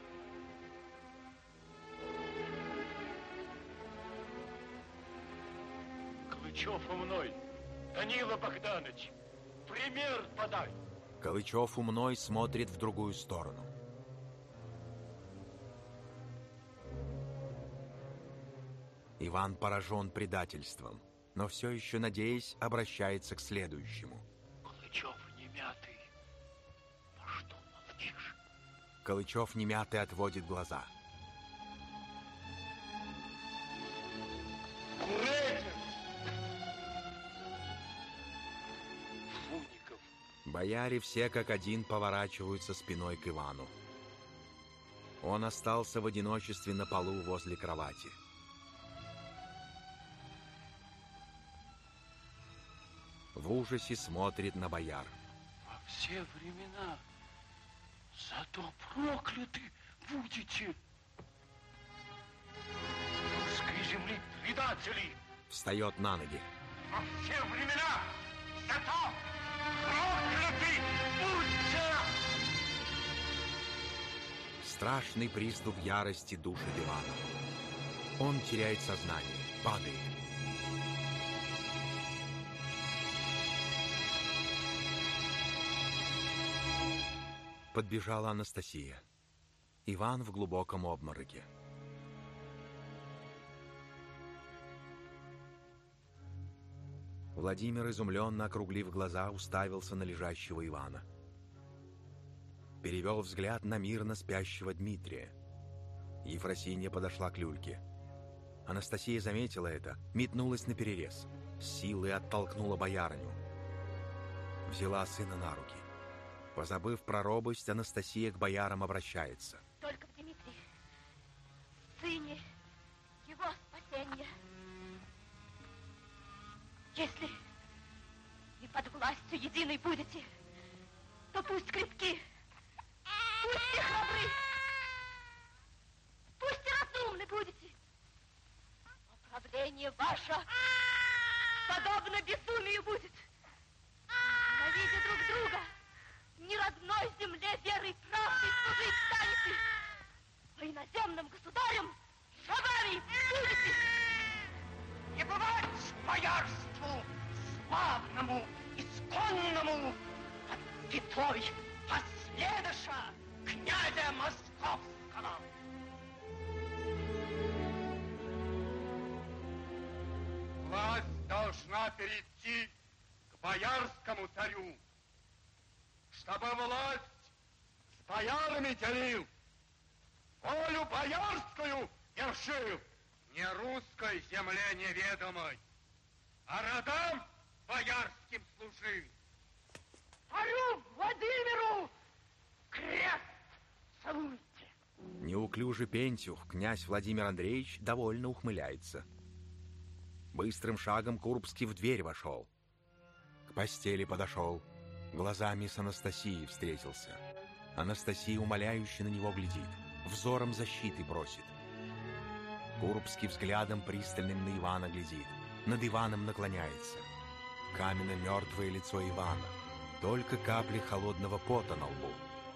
G: Клычев умной! Данила Богданович! Пример подай!
A: Калычев умной смотрит в другую сторону. Иван поражен предательством, но все еще, надеясь, обращается к следующему.
G: Калычев немятый, на что молчишь?
A: Калычев немятый отводит глаза.
G: Куретин! Фуников!
A: Бояре все как один поворачиваются спиной к Ивану. Он остался в одиночестве на полу возле кровати. В ужасе смотрит на бояр.
G: Во все времена зато прокляты будете. Русской земли предатели.
A: Встает на ноги.
G: Во все времена зато прокляты будьте.
A: Страшный приступ ярости душит Ивана. Он теряет сознание, падает. Подбежала Анастасия. Иван в глубоком обмороке. Владимир, изумленно округлив глаза, уставился на лежащего Ивана. Перевел взгляд на мирно спящего Дмитрия. Ефросинья подошла к люльке. Анастасия заметила это, метнулась наперерез, с силой оттолкнула боярыню. Взяла сына на руки. Позабыв про робость, Анастасия к боярам обращается.
J: Только в Дмитрии, сыне, его спасение. Если и под властью единой будете, то пусть крепки, пусть и храбры. Пусть и разумны будете. Правление ваше подобно безумию будет. Ненавидя друг друга, ни родной земле верой и правдой служить станете. А иноземным государем рабами будете.
N: Не бывать боярству славному, исконному, под пятой последыша князя Московского.
G: Власть должна перейти к боярскому царю, чтобы власть с боярами делил, волю боярскую вершил, не русской земле неведомой, а родам боярским служил.
N: Царю Владимиру крест целуйте.
A: Неуклюжий Пентюх, князь Владимир Андреевич, довольно ухмыляется. Быстрым шагом Курбский в дверь вошел. К постели подошел, глазами с Анастасией встретился. Анастасия умоляюще на него глядит, взором защиты просит. Курбский взглядом пристальным на Ивана глядит, над Иваном наклоняется. Каменно-мертвое лицо Ивана, только капли холодного пота на лбу.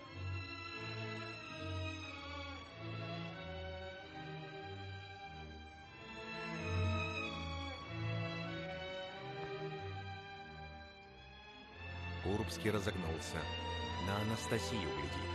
A: Курбский разогнулся, на Анастасию глядит.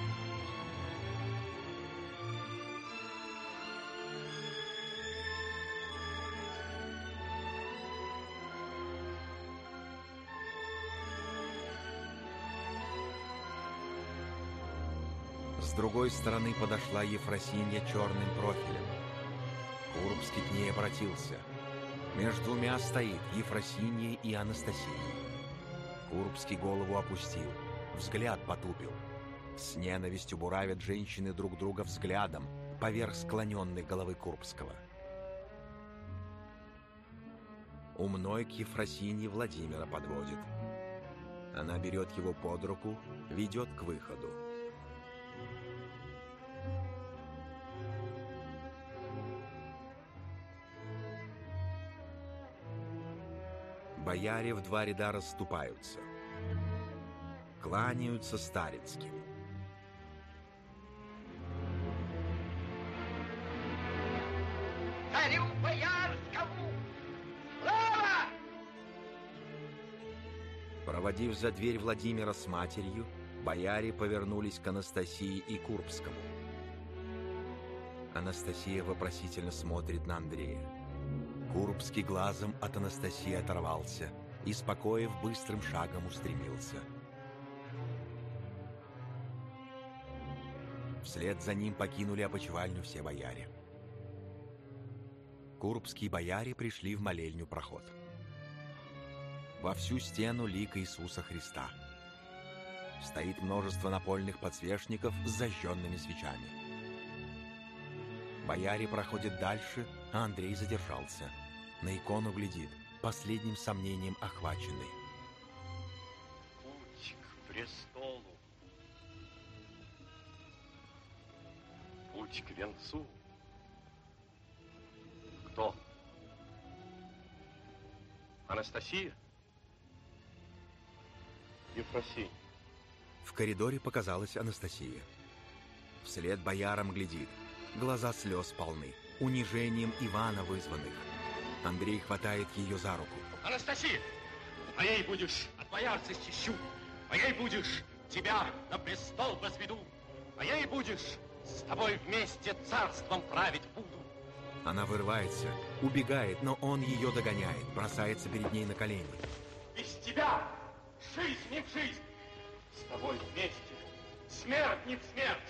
A: С другой стороны подошла Ефросинья черным профилем. Курбский к ней обратился. Между двумя стоит Ефросинья и Анастасия. Курбский голову опустил, взгляд потупил. С ненавистью буравят женщины друг друга взглядом поверх склоненной головы Курбского. Умной к Ефросинье Владимира подводит. Она берет его под руку, ведет к выходу. Бояре в два ряда расступаются. Кланяются Старицким.
N: Царю боярскому слава!
A: Проводив за дверь Владимира с матерью, бояре повернулись к Анастасии и Курбскому. Анастасия вопросительно смотрит на Андрея. Курбский глазом от Анастасии оторвался и, спокоив, быстрым шагом устремился. Вслед за ним покинули опочивальню все бояре. Курбские бояре пришли в молельню проход. Во всю стену лик Иисуса Христа. Стоит множество напольных подсвечников с зажженными свечами. Бояре проходят дальше, а Андрей задержался. На икону глядит, последним сомнением охваченный.
L: Путь к престолу. Путь к венцу. Кто? Анастасия? Ефросинь.
A: В коридоре показалась Анастасия. Вслед боярам глядит, глаза слез полны, унижением Ивана вызванных. Андрей хватает ее за руку.
G: Анастасия, моей будешь от боярца стищу, моей будешь тебя на престол возведу, моей будешь с тобой вместе царством править буду.
A: Она вырывается, убегает, но он ее догоняет, бросается перед ней на колени.
G: Без тебя жизнь не в жизнь, с тобой вместе смерть не в смерть.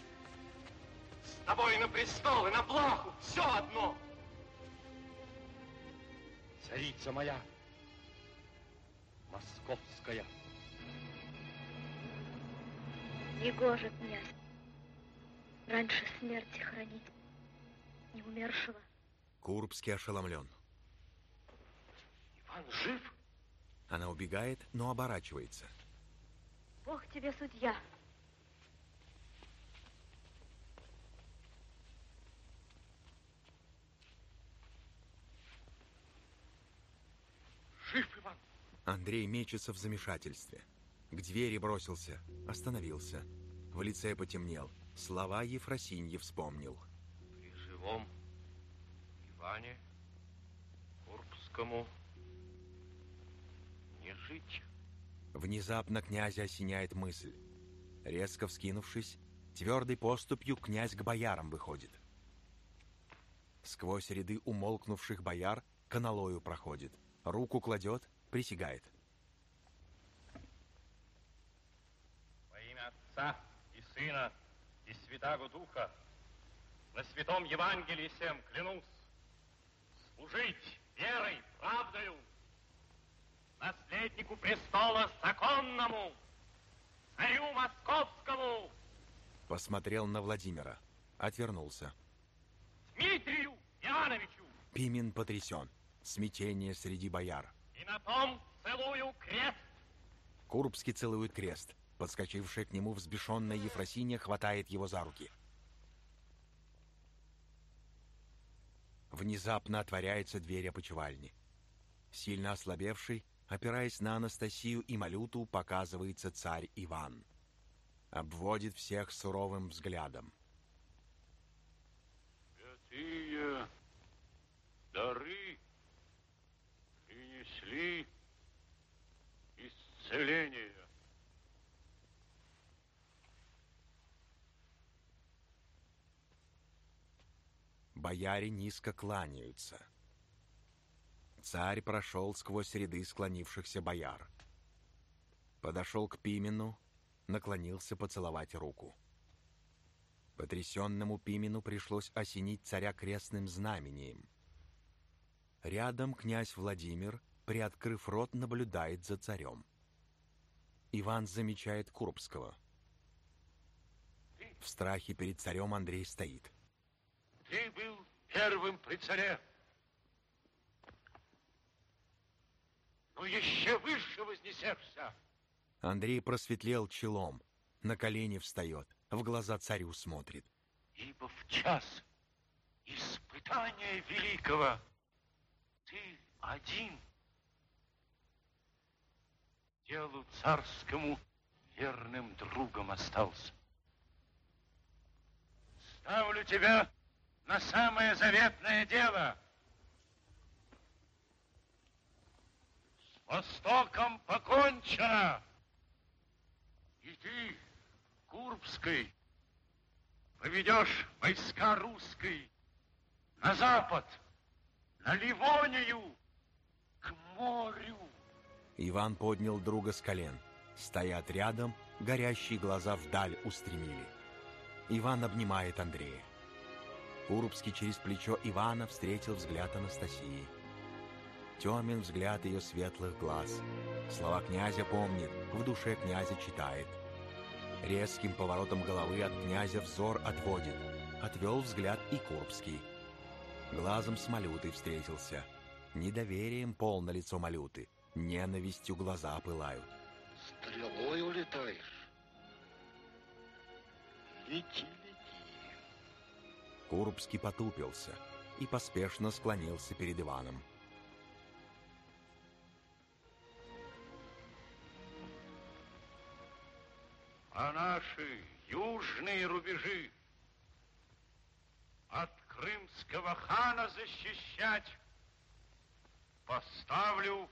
G: С тобой на престол и на плаху все одно. Царица моя, московская.
J: Негоже, князь, раньше смерти хранить не умершего.
A: Курбский ошеломлен.
G: Иван жив?
A: Она убегает, но оборачивается.
J: Бог тебе судья.
A: Андрей мечется в замешательстве. К двери бросился, остановился. В лице потемнел. Слова Ефросиньи вспомнил.
L: При живом Иване Курбскому не жить.
A: Внезапно князя осеняет мысль. Резко вскинувшись, твердой поступью князь к боярам выходит. Сквозь ряды умолкнувших бояр к аналою проходит. Руку кладет, присягает.
L: Во имя Отца и Сына и Святаго Духа на Святом Евангелии всем клянусь служить верой, правдою наследнику престола законному, царю московскому.
A: Посмотрел на Владимира, отвернулся.
L: Дмитрию Иоанновичу.
A: Пимен потрясен. Смятение среди бояр.
L: И на том целую крест.
A: Курбский целует крест. Подскочившая к нему взбешенная Ефросинья хватает его за руки. Внезапно отворяется дверь опочивальни. Сильно ослабевший, опираясь на Анастасию и Малюту, показывается царь Иван. Обводит всех суровым взглядом.
G: Святые дары принесли исцеление.
A: Бояре низко кланяются. Царь прошел сквозь ряды склонившихся бояр. Подошел к Пимену, наклонился поцеловать руку. Потрясенному Пимену пришлось осенить царя крестным знамением. Рядом князь Владимир, приоткрыв рот, наблюдает за царем. Иван замечает Курбского. В страхе перед царем Андрей стоит.
G: Ты был первым при царе, но еще выше вознесешься.
A: Андрей просветлел челом, на колени встает, в глаза царю смотрит.
G: Ибо в час испытания великого ты один делу царскому верным другом остался. Ставлю тебя на самое заветное дело. С Востоком покончено. И ты, Курбский, поведешь войска русской на запад, на Ливонию, к морю.
A: Иван поднял друга с колен. Стоят рядом, горящие глаза вдаль устремили. Иван обнимает Андрея. Курбский через плечо Ивана встретил взгляд Анастасии. Темен взгляд ее светлых глаз. Слова князя помнит, в душе князя читает. Резким поворотом головы от князя взор отводит. Отвел взгляд и Курбский. Глазом с Малютой встретился. Недоверием полно лицо Малюты. Ненавистью глаза пылают.
O: Стрелой улетаешь? Лети, лети.
A: Курбский потупился и поспешно склонился перед Иваном.
G: А наши южные рубежи от крымского хана защищать поставлю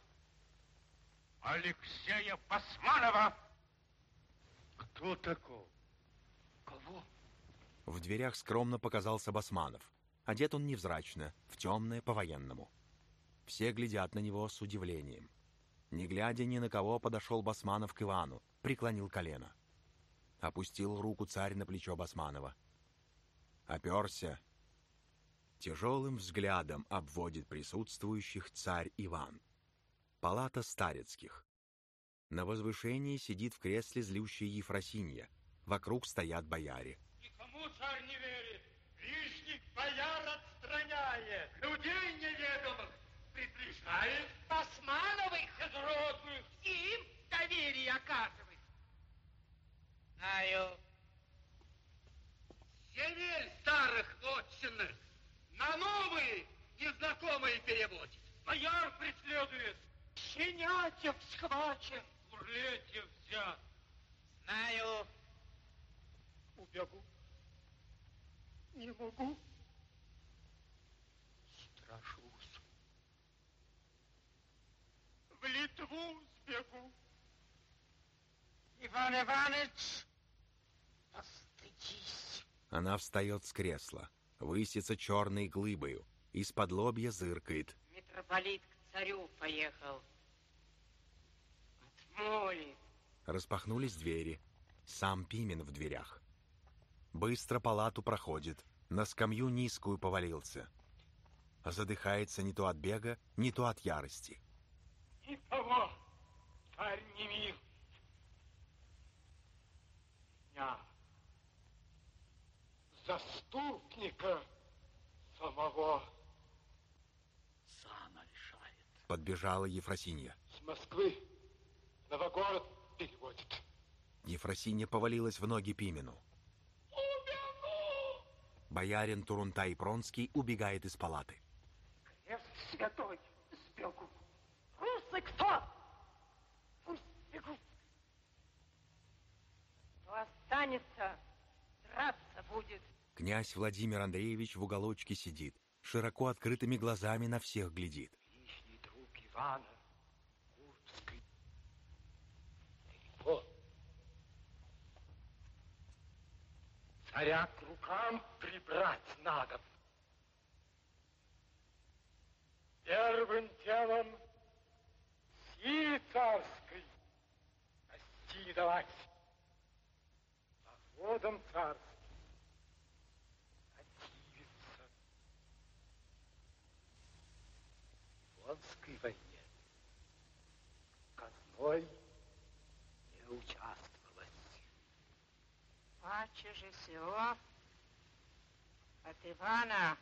G: Алексея Басманова. Кто такой? Кого?
A: В дверях скромно показался Басманов. Одет он невзрачно, в темное по-военному. Все глядят на него с удивлением. Не глядя ни на кого, подошел Басманов к Ивану, преклонил колено. Опустил руку царь на плечо Басманова. Оперся. Тяжелым взглядом обводит присутствующих царь Иван. Палата Старецких. На возвышении сидит в кресле злющая Ефросинья. Вокруг стоят бояре.
H: Никому царь не верит. Лишних бояр отстраняет. Людей неведомых приближает. Басмановых изродных. Им доверие оказывает. Знаю. Земель старых отчинных на новые незнакомые переводит. Бояр преследует. Синятев схвачен. Урлетьев взят.
C: Знаю.
H: Убегу. Не могу. Страшусь. В Литву сбегу.
N: Иван Иванович, постыдись.
A: Она встает с кресла, высится черной глыбою, из-под лобья зыркает.
N: Митрополит к царю поехал. Отмолит.
A: Распахнулись двери. Сам Пимен в дверях. Быстро палату проходит, на скамью низкую повалился. Задыхается не то от бега, не то от ярости.
H: И того, царь не мил. Меня, заступника самого, сана лишает.
A: Подбежала Ефросинья.
H: С Москвы Новогород переводит.
A: Ефросинья повалилась в ноги Пимену.
H: Убегу!
A: Боярин Турунтай Пронский убегает из палаты.
H: Крест святой, сбегу.
N: Русы кто? Пусть бегут. Кто останется, драться будет.
A: Князь Владимир Андреевич в уголочке сидит, широко открытыми глазами на всех глядит.
H: Ближний друг Ивана, Курбский. Его царя к рукам прибрать надо. Первым делом силе царской расти давать, а водом царским противиться. В Вонской войне казной не участвовалось.
N: Паче же всего от Ивана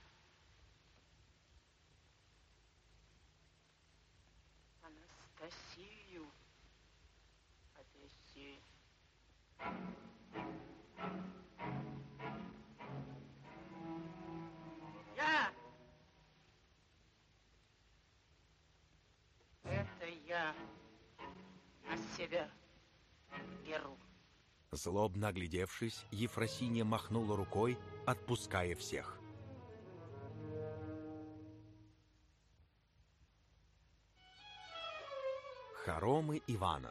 N: Анастасию отвести. Я! Это я на себя беру.
A: Злобно оглядевшись, Ефросинья махнула рукой, отпуская всех. Хоромы Ивана.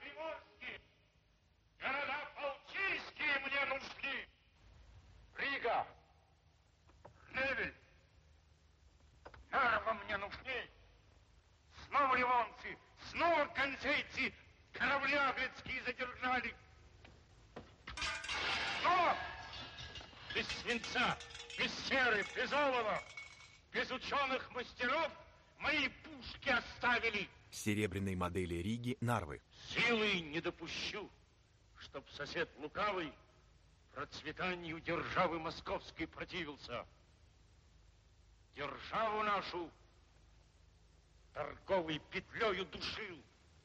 G: Города полчийские мне нужны. Рига, Ревель, Нарва мне нужны. Снова ливонцы, снова концейцы, корабли аглицкие задержали. Но без свинца, без серы, без олова, без ученых мастеров мои пушки оставили.
A: Серебряной модели Риги Нарвы.
G: Силой не допущу, чтоб сосед лукавый процветанию державы московской противился. Державу нашу торговой петлею душил.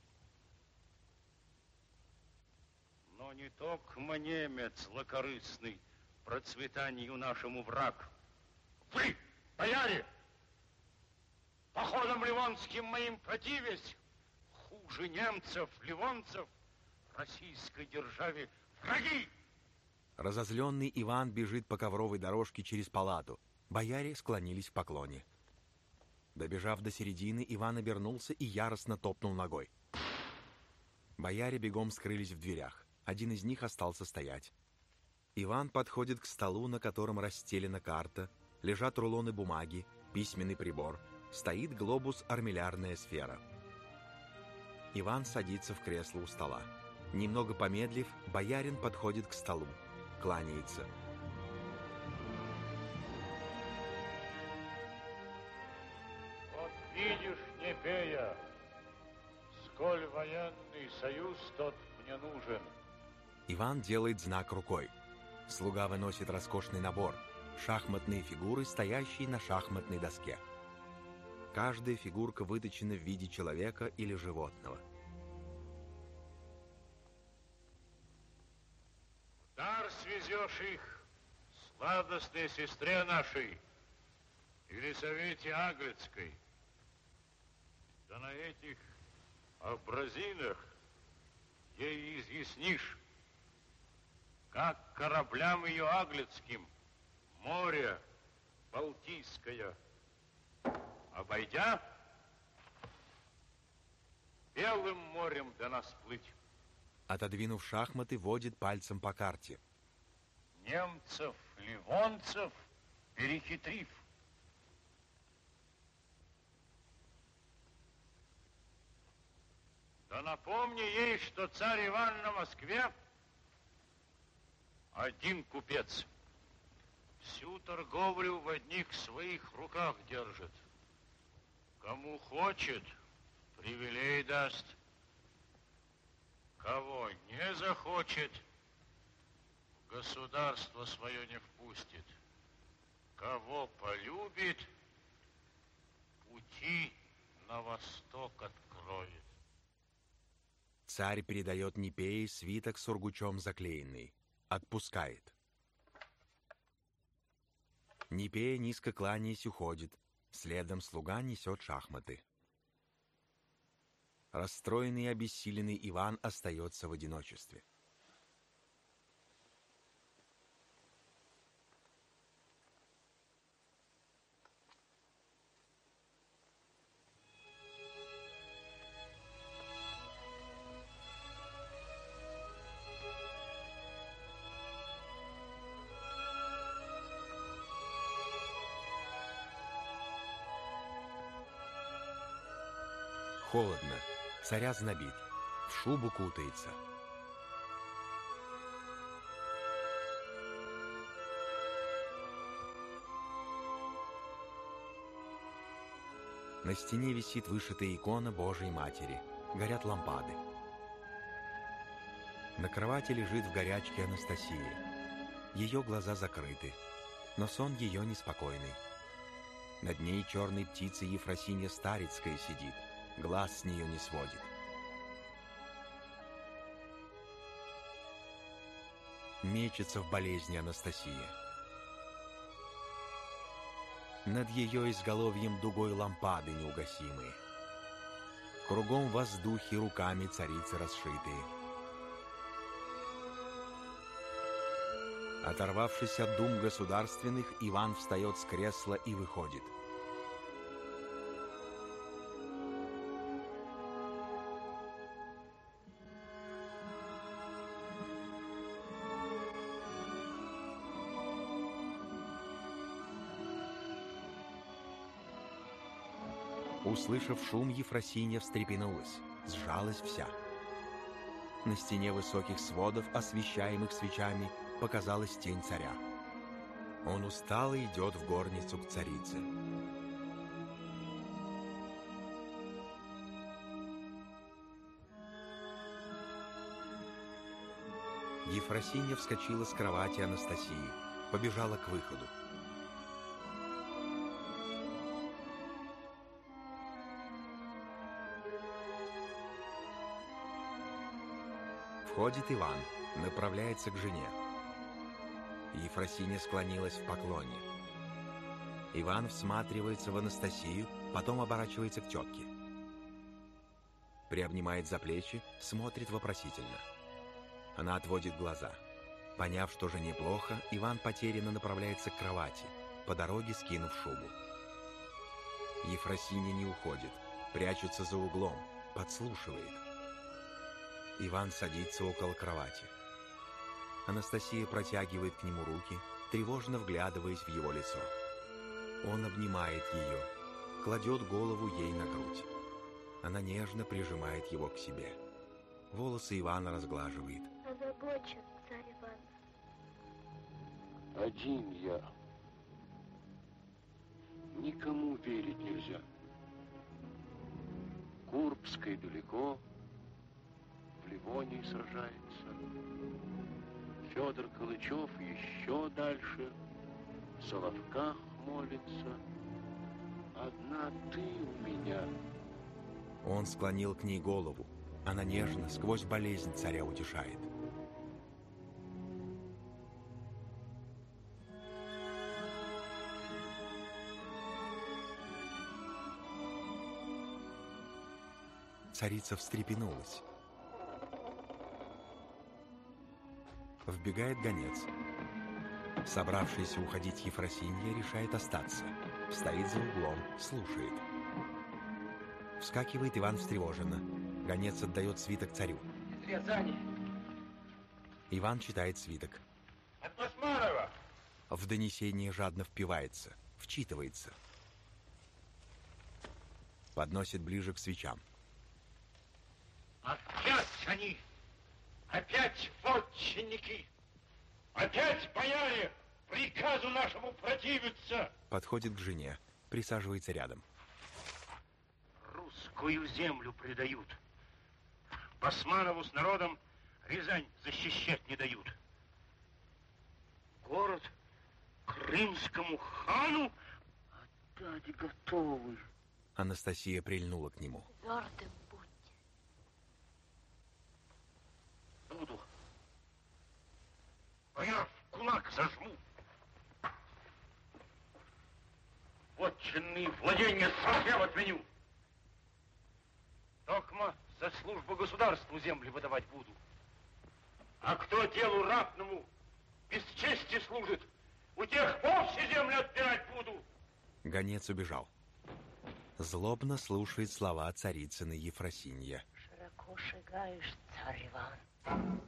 G: Но не только немец злокорыстный процветанию нашему враг. Вы, бояре, походом ливонским моим противясь, хуже немцев, ливонцев, российской державе враги.
A: Разозленный Иван бежит по ковровой дорожке через палату. Бояре склонились в поклоне. Добежав до середины, Иван обернулся и яростно топнул ногой. Бояре бегом скрылись в дверях. Один из них остался стоять. Иван подходит к столу, на котором расстелена карта, лежат рулоны бумаги, письменный прибор. Стоит глобус армиллярная сфера. Иван садится в кресло у стола. Немного помедлив, боярин подходит к столу, кланяется.
G: Вот видишь, Непея, сколь военный союз тот мне нужен.
A: Иван делает знак рукой. Слуга выносит роскошный набор, шахматные фигуры, стоящие на шахматной доске. Каждая фигурка выточена в виде человека или животного.
G: Дар свезешь их, сладостной сестре нашей, Елисавете Аглицкой. Да на этих О бразинах ей изъяснишь, как кораблям ее аглицким море Балтийское, обойдя, Белым морем до нас плыть.
A: Отодвинув шахматы, водит пальцем по карте.
G: Немцев, ливонцев перехитрив. Да напомни ей, что царь Иван на Москве один купец. Всю торговлю в одних своих руках держит. Кому хочет, привилей даст. Кого не захочет, государство свое не впустит. Кого полюбит, пути на восток откроет.
A: Царь передает Непее свиток с сургучом заклеенный. Отпускает. Непея, низко кланяясь, уходит. Следом слуга несет шахматы. Расстроенный и обессиленный Иван остается в одиночестве. Холодно. Царя знобит. В шубу кутается. На стене висит вышитая икона Божией Матери. Горят лампады. На кровати лежит в горячке Анастасия. Ее глаза закрыты, но сон ее неспокойный. Над ней черной птицей Ефросинья Старицкая сидит. Глаз с нее не сводит. Мечется в болезни Анастасия. Над ее изголовьем дугой лампады неугасимые. Кругом воздухи руками царицы расшитые. Оторвавшись от дум государственных, Иван встает с кресла и выходит. Услышав шум, Ефросинья встрепенулась, сжалась вся. На стене высоких сводов, освещаемых свечами, показалась тень царя. Он устало идет в горницу к царице. Ефросинья вскочила с кровати Анастасии, побежала к выходу. Входит Иван, направляется к жене. Ефросинья склонилась в поклоне. Иван всматривается в Анастасию, потом оборачивается к тетке. Приобнимает за плечи, смотрит вопросительно. Она отводит глаза. Поняв, что жене плохо, Иван потерянно направляется к кровати, по дороге скинув шубу. Ефросинья не уходит, прячется за углом, подслушивает. Иван садится около кровати. Анастасия протягивает к нему руки, тревожно вглядываясь в его лицо. Он обнимает ее, кладет голову ей на грудь. Она нежно прижимает его к себе. Волосы Ивана разглаживает.
J: Озабочен, царь Иван.
O: Один я. Никому верить нельзя. Курбской далеко, в Ливонии сражается. Федор Калычев еще дальше, в Соловках молится. Одна ты у меня.
A: Он склонил к ней голову. Она нежно, сквозь болезнь царя утешает. Царица встрепенулась. Вбегает гонец. Собравшаяся уходить Ефросинья решает остаться. Стоит за углом, слушает. Вскакивает Иван встревоженно. Гонец отдает свиток царю.
H: Рязани.
A: Иван читает свиток.
G: От Басманова.
A: В донесение жадно впивается, вчитывается. Подносит ближе к свечам.
G: Опять они! Опять вотчинники! Опять бояре приказу нашему противятся!
A: Подходит к жене, присаживается рядом.
G: Русскую землю предают. Басманову с народом Рязань защищать не дают. Город крымскому хану отдать готовы.
A: Анастасия прильнула к нему.
J: Твердым будьте.
G: Буду. Бояр в кулак зажму. Вотчинные владения совсем отменю. Токма за службу государству земли выдавать буду. А кто делу ратному без чести служит, у тех вовсе землю отбирать буду.
A: Гонец убежал. Злобно слушает слова царицыны Ефросинья.
N: Широко шагаешь, царь Иван.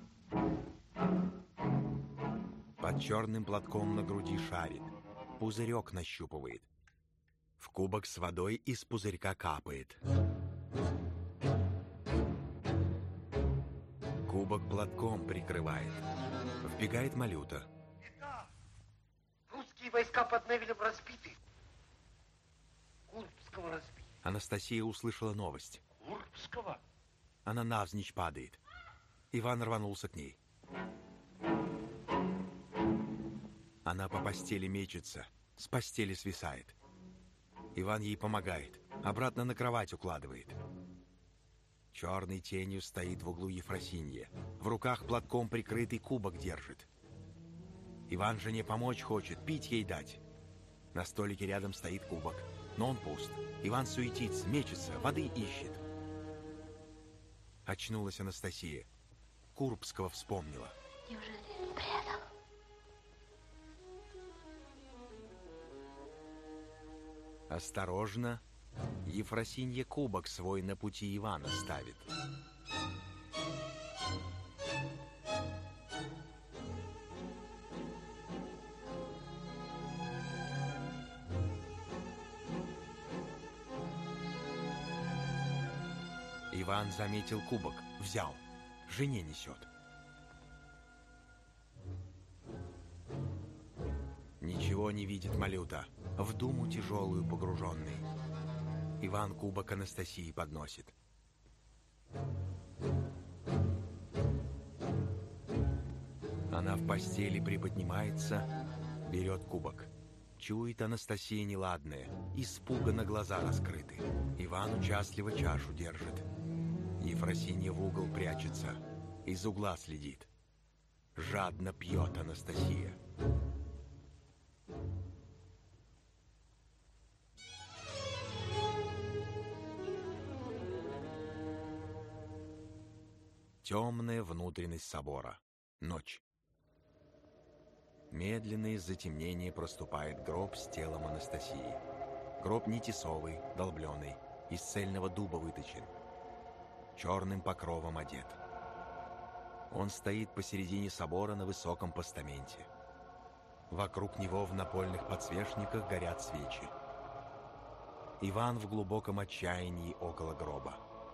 A: Под черным платком на груди шарит. Пузырек нащупывает. В кубок с водой из пузырька капает. Кубок платком прикрывает. Вбегает Малюта.
H: Беда! Русские войска под Невелем разбиты. Курбского разбили.
A: Анастасия услышала новость.
G: Курбского?
A: Она навзничь падает. Иван рванулся к ней. Она по постели мечется, с постели свисает. Иван ей помогает, обратно на кровать укладывает. Черной тенью стоит в углу Ефросинья. В руках платком прикрытый кубок держит. Иван жене помочь хочет, пить ей дать. На столике рядом стоит кубок, но он пуст. Иван суетится, мечется, воды ищет. Очнулась Анастасия. Курбского вспомнила.
J: Неужели предал?
A: Осторожно, Ефросинья кубок свой на пути Ивана ставит. Иван заметил кубок, взял, жене несет. Ничего не видит Малюта, в думу тяжелую погруженный. Иван кубок Анастасии подносит. Она в постели приподнимается, берет кубок. Чует Анастасия неладное, испуганно глаза раскрыты. Иван участливо чашу держит. Ефросинья в угол прячется, из угла следит. Жадно пьет Анастасия. Темная внутренность собора. Ночь. Медленно из затемнения проступает гроб с телом Анастасии. Гроб не тесовый, долбленый, из цельного дуба выточен. Черным покровом одет. Он стоит посередине собора на высоком постаменте. Вокруг него в напольных подсвечниках горят свечи. Иван в глубоком отчаянии около гроба.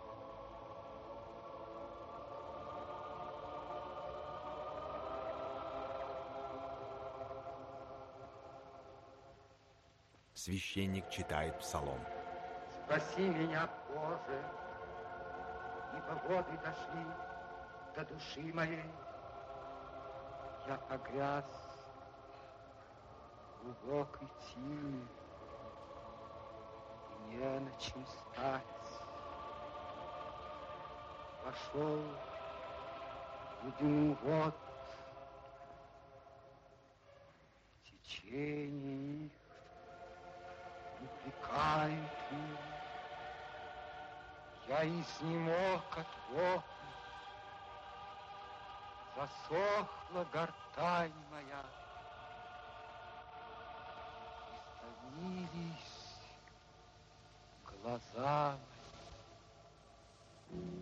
A: Священник читает псалом.
H: Спаси меня, Боже, ибо воды дошли до души моей. Я погряз в глубокой тени, и не на чем спать. Пошел в глубину вод, в течение их упрекают меня.
P: Я изнемог от воплей, засохла гортань моя, истомились глаза мои.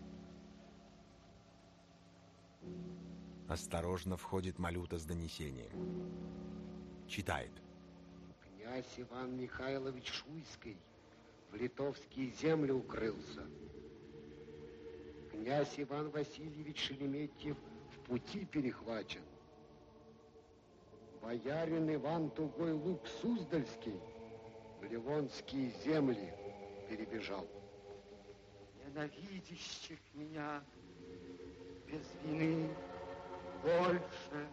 A: Осторожно входит Малюта с донесением. Читает.
Q: Князь Иван Михайлович Шуйский в литовские земли укрылся. Князь Иван Васильевич Шереметьев в пути перехвачен. Боярин Иван Тугой Лук Суздальский в ливонские земли перебежал.
P: Ненавидящих меня без вины больше,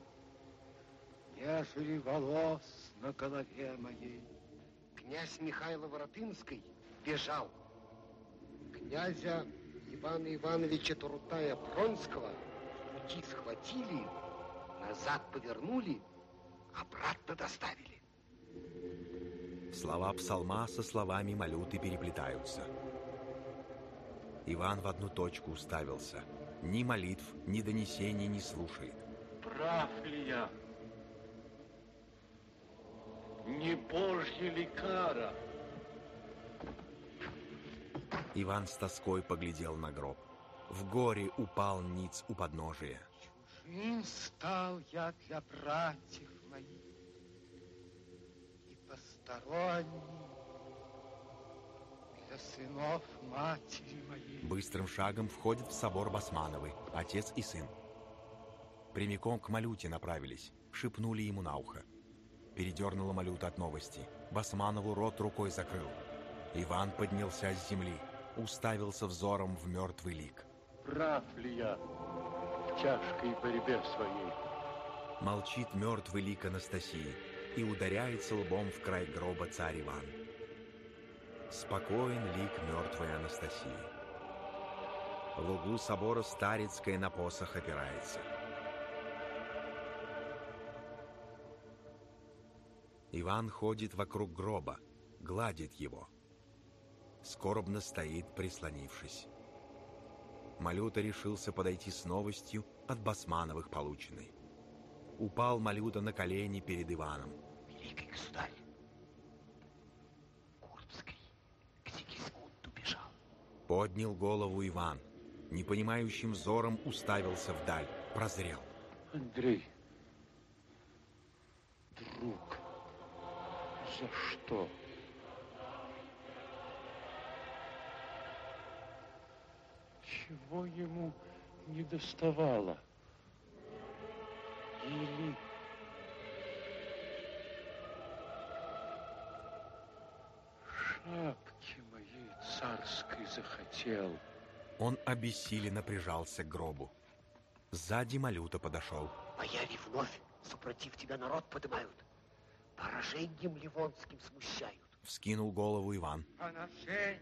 P: нежели волос на голове моей.
Q: Князь Михайло Воротынский бежал. Князя Ивана Ивановича Турутая-Пронского в пути схватили, назад повернули, обратно доставили.
A: Слова псалма со словами Малюты переплетаются. Иван в одну точку уставился. Ни молитв, ни донесений не слушает.
G: Прав ли я? Не Божья ли кара?
A: Иван с тоской поглядел на гроб. В горе упал ниц у подножия.
P: Чужим стал я для братьев моих и посторонним для сынов матери моей.
A: Быстрым шагом входят в собор Басмановы, отец и сын. Прямиком к Малюте направились, шепнули ему на ухо. Передернула Малюта от новости. Басманову рот рукой закрыл. Иван поднялся с земли, уставился взором в мертвый лик.
G: Прав ли я в тяжкой борьбе своей?
A: Молчит мертвый лик Анастасии и ударяется лбом в край гроба царь Иван. Спокоен лик мертвой Анастасии. В углу собора Старицкая на посох опирается. Иван ходит вокруг гроба, гладит его. Скорбно стоит, прислонившись. Малюта решился подойти с новостью от Басмановых полученной. Упал Малюта на колени перед Иваном.
Q: Великий государь, Курбский к Сигизмунду бежал.
A: Поднял голову Иван. Непонимающим взором уставился вдаль, прозрел.
G: Андрей, друг, за что? Чего ему не доставало? Или шапки моей царской захотел?
A: Он обессиленно прижался к гробу. Сзади Малюта подошел.
Q: Бояре вновь, супротив тебя, народ поднимают. Поражением ливонским смущают.
A: Вскинул голову Иван.
P: Поношение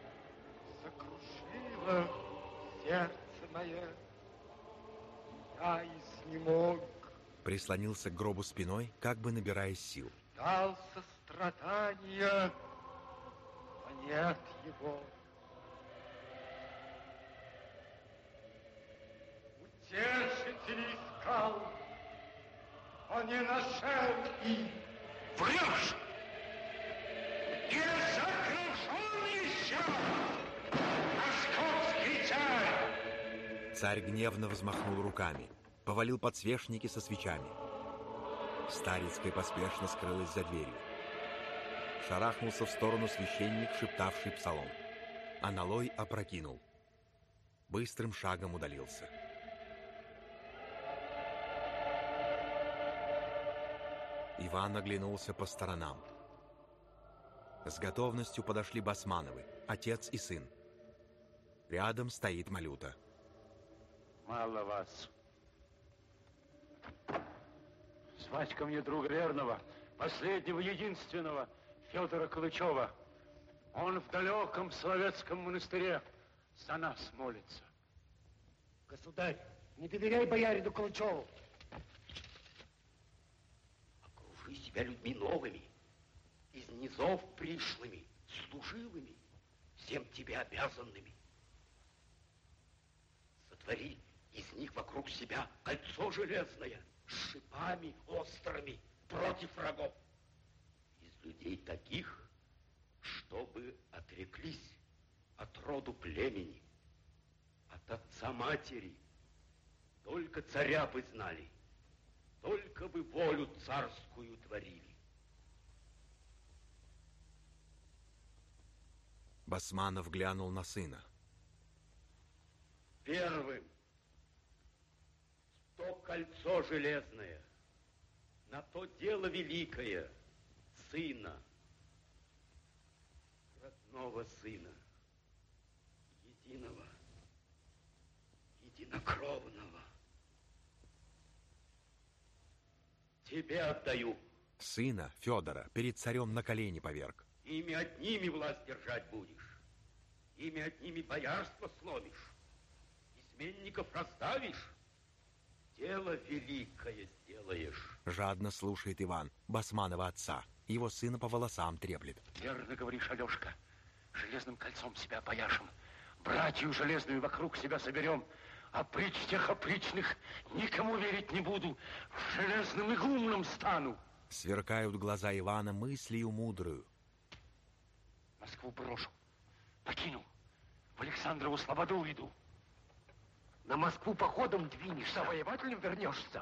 P: сокрушило сердце мое. Я изнемог.
A: Прислонился к гробу спиной, как бы набираясь сил.
P: Дал сострадания, а нет его. Утешителей искал, а не нашел их.
Q: Врешь!
B: Не сокрушен еще московский царь!
A: Царь гневно взмахнул руками, повалил подсвечники со свечами. Старицкая поспешно скрылась за дверью. Шарахнулся в сторону священник, шептавший псалом. Аналой опрокинул. Быстрым шагом удалился. Иван оглянулся по сторонам. С готовностью подошли Басмановы, отец и сын. Рядом стоит Малюта.
G: Мало вас. Звать ко мне друга верного, последнего, единственного, Федора Калычева. Он в далеком Соловецком монастыре за нас молится.
Q: Государь, не доверяй боярину Калычеву.
F: Окружи себя людьми новыми, из низов пришлыми, служилыми.
R: всем тебе обязанными. Сотвори из них вокруг себя кольцо железное с шипами острыми против врагов. Из людей таких, чтобы отреклись от роду племени, от отца матери, только царя бы знали, только бы волю царскую творили.
A: Басманов глянул на сына.
R: Первым то кольцо железное, на то дело великое, сына, родного сына, единого, единокровного. Тебе отдаю.
A: Сына Федора перед царем на колени поверг.
R: Ими одними власть держать будешь, ими одними боярство сломишь, изменников расставишь, дело великое сделаешь.
A: Жадно слушает Иван Басманова отца. Его сына по волосам треплет.
O: Верно говоришь, Алешка. Железным кольцом себя опояшем. Братью железную вокруг себя соберем. А притч тех опричных никому верить не буду. Железным игумном стану.
A: Сверкают глаза Ивана мыслью мудрую.
O: Москву брошу. Покину. В Александрову слободу иду.
Q: На Москву походом двинешься.
O: Завоевателем вернешься.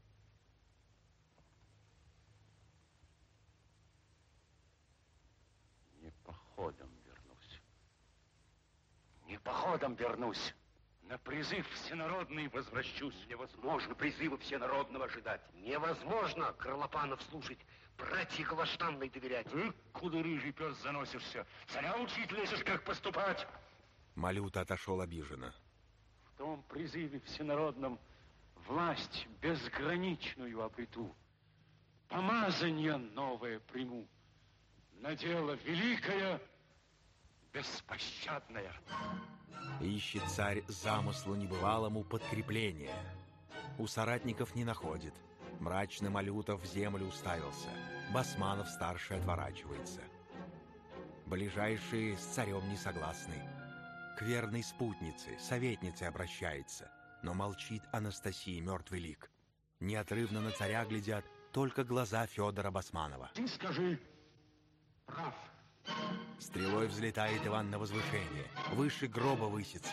O: Не походом вернусь. Не походом вернусь. На призыв всенародный возвращусь.
R: Невозможно призыва всенародного ожидать.
Q: Невозможно Крылопанов слушать, братья Калаштанной доверять.
O: Ты, куда рыжий пес, заносишься? Царя учить лезешь, как поступать?
A: Малюта отошел обиженно.
O: В том призыве всенародном власть безграничную обрету. Помазание новое приму. На дело великое, беспощадное.
A: Ищет царь замыслу небывалому подкрепления. У соратников не находит. Мрачно Малютов в землю уставился. Басманов старший отворачивается. Ближайшие с царем не согласны. К верной спутнице, советнице обращается. Но молчит Анастасия, мертвый лик. Неотрывно на царя глядят только глаза Федора Басманова.
O: Ты скажи, прав.
A: Стрелой взлетает Иван на возвышение. Выше гроба высится.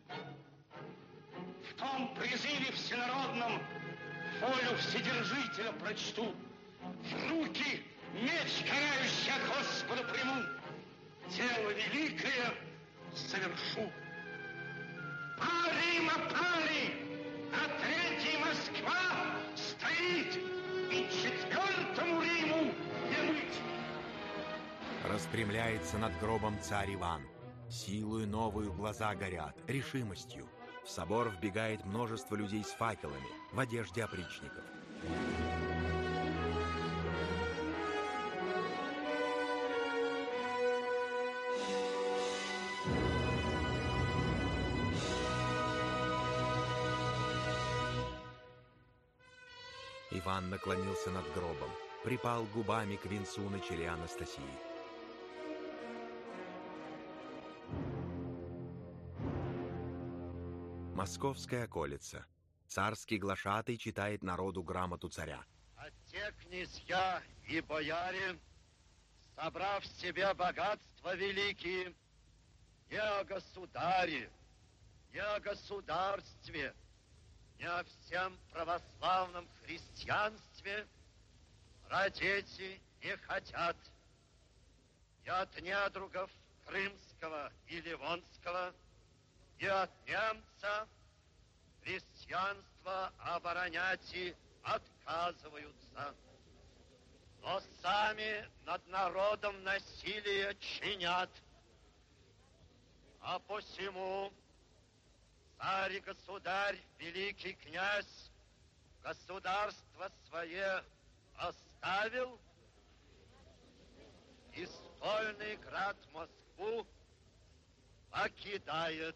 G: В том призыве всенародном волю Вседержителя прочту. В руки меч карающий от Господа приму. Дело великое совершу. Пари, мапали, а третий Москва стоит, и четвертому Риму не быть.
A: Распрямляется над гробом царь Иван. Силою новую глаза горят, решимостью. В собор вбегает множество людей с факелами, в одежде опричников. Иван наклонился над гробом, припал губами к венцу на челе Анастасии. Московская околица. Царский глашатый читает народу грамоту царя.
S: А те князья и бояре, собрав в себе богатства великие, не о государе, не о государстве, не о всем православном христианстве родить не хотят. И от недругов крымского и ливонского, и от немца христианство оборонять и отказываются. Но сами над народом насилие чинят. А посему царь и государь, великий князь, государство свое оставил и стольный град Москву покидает.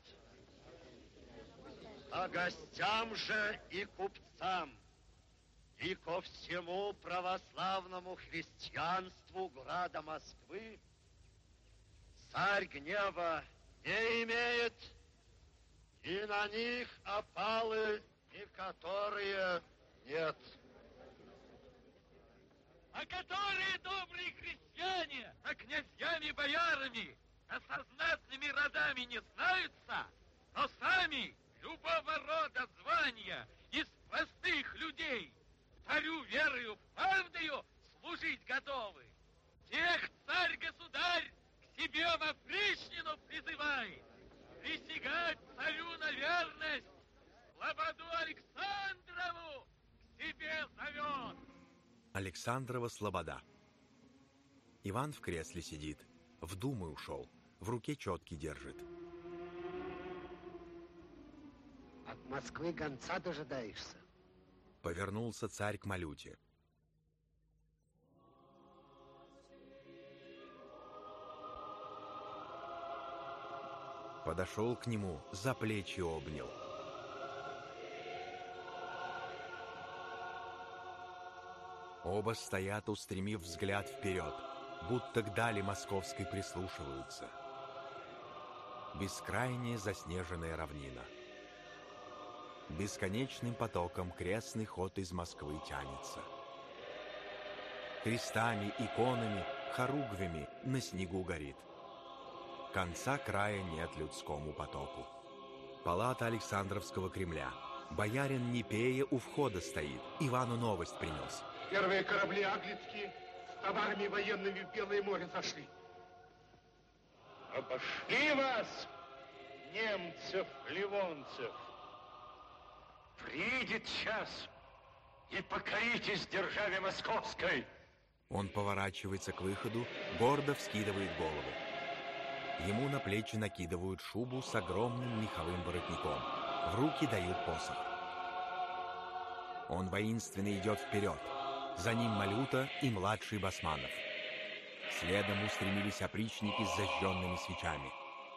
S: А гостям же и купцам, и ко всему православному христианству града Москвы царь гнева не имеет, и на них опалы, и которые нет.
H: А которые добрые крестьяне, а князьями, боярами, а со знатными родами не знаются, но сами любого рода звания из простых людей царю верою правдою служить готовы. Тех царь-государь к себе во опричнину призывает, присягать царю на верность, слободу Александрову к себе зовет.
A: Александрова слобода. Иван в кресле сидит, в думы ушел, в руке четки держит.
Q: От Москвы гонца дожидаешься?
A: Повернулся царь к Малюте. Подошел к нему, за плечи обнял. Оба стоят, устремив взгляд вперед, будто к дали московской прислушиваются. Бескрайняя заснеженная равнина. Бесконечным потоком крестный ход из Москвы тянется. Крестами, иконами, хоругвями на снегу горит. Конца края нет людскому потоку. Палата Александровского Кремля. Боярин Непея у входа стоит. Ивану новость принес.
S: Первые корабли аглицкие с товарами военными в Белое море зашли.
G: Обошли вас, немцев, ливонцев. Придет час, и покоритесь державе московской.
A: Он поворачивается к выходу, гордо вскидывает голову. Ему на плечи накидывают шубу с огромным меховым воротником. В руки дают посох. Он воинственно идет вперед. За ним Малюта и младший Басманов. Следом устремились опричники с зажженными свечами.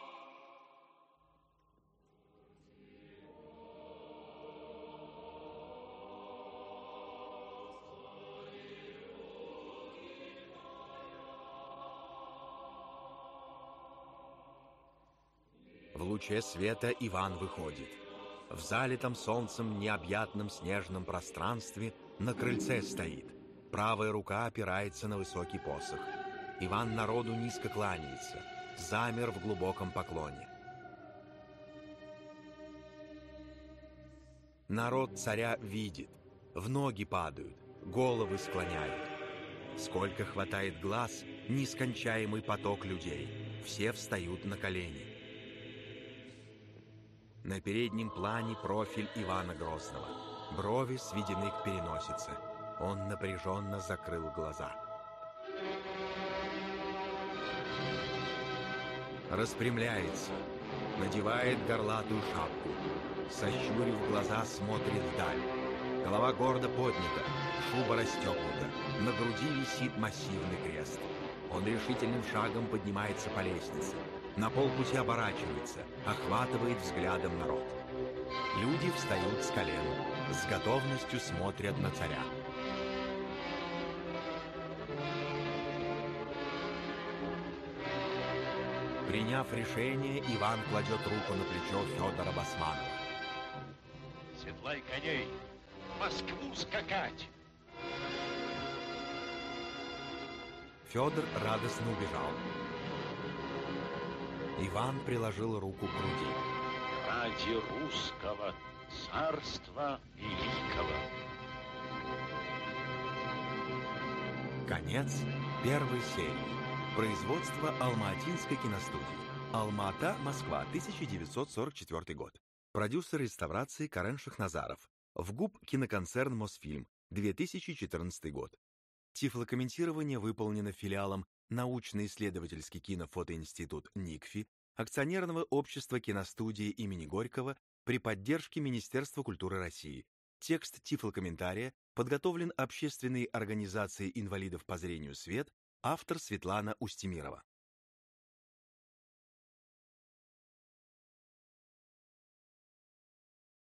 A: В луче света Иван выходит. В залитом солнцем необъятном снежном пространстве на крыльце стоит. Правая рука опирается на высокий посох. Иван народу низко кланяется, замер в глубоком поклоне. Народ царя видит, в ноги падают, головы склоняют. Сколько хватает глаз, нескончаемый поток людей. Все встают на колени. На переднем плане профиль Ивана Грозного. Брови сведены к переносице. Он напряженно закрыл глаза. Распрямляется, надевает горлатую шапку. Сощурив глаза, смотрит вдаль. Голова гордо поднята, шуба расстегнута. На груди висит массивный крест. Он решительным шагом поднимается по лестнице. На полпути оборачивается, охватывает взглядом народ. Люди встают с колен, с готовностью смотрят на царя. Приняв решение, Иван кладет руку на плечо Федора Басманова.
G: Седлай коней, в Москву скакать!
A: Федор радостно убежал. Иван приложил руку к груди.
G: Ради русского царства великого.
A: Конец первой серии. Производство Алма-Атинской киностудии. Алма-Ата, Москва, тысяча девятьсот сорок четвёртый год. Продюсер реставрации Карен Шахназаров. ВГУП киноконцерн Мосфильм, две тысячи четырнадцатый год. Тифлокомментирование выполнено филиалом Научно-исследовательский кинофотоинститут НИКФИ, акционерного общества киностудии имени Горького при поддержке Министерства культуры России. Текст тифлокомментария подготовлен Общественной организацией инвалидов по зрению «Свет», автор Светлана Устемирова.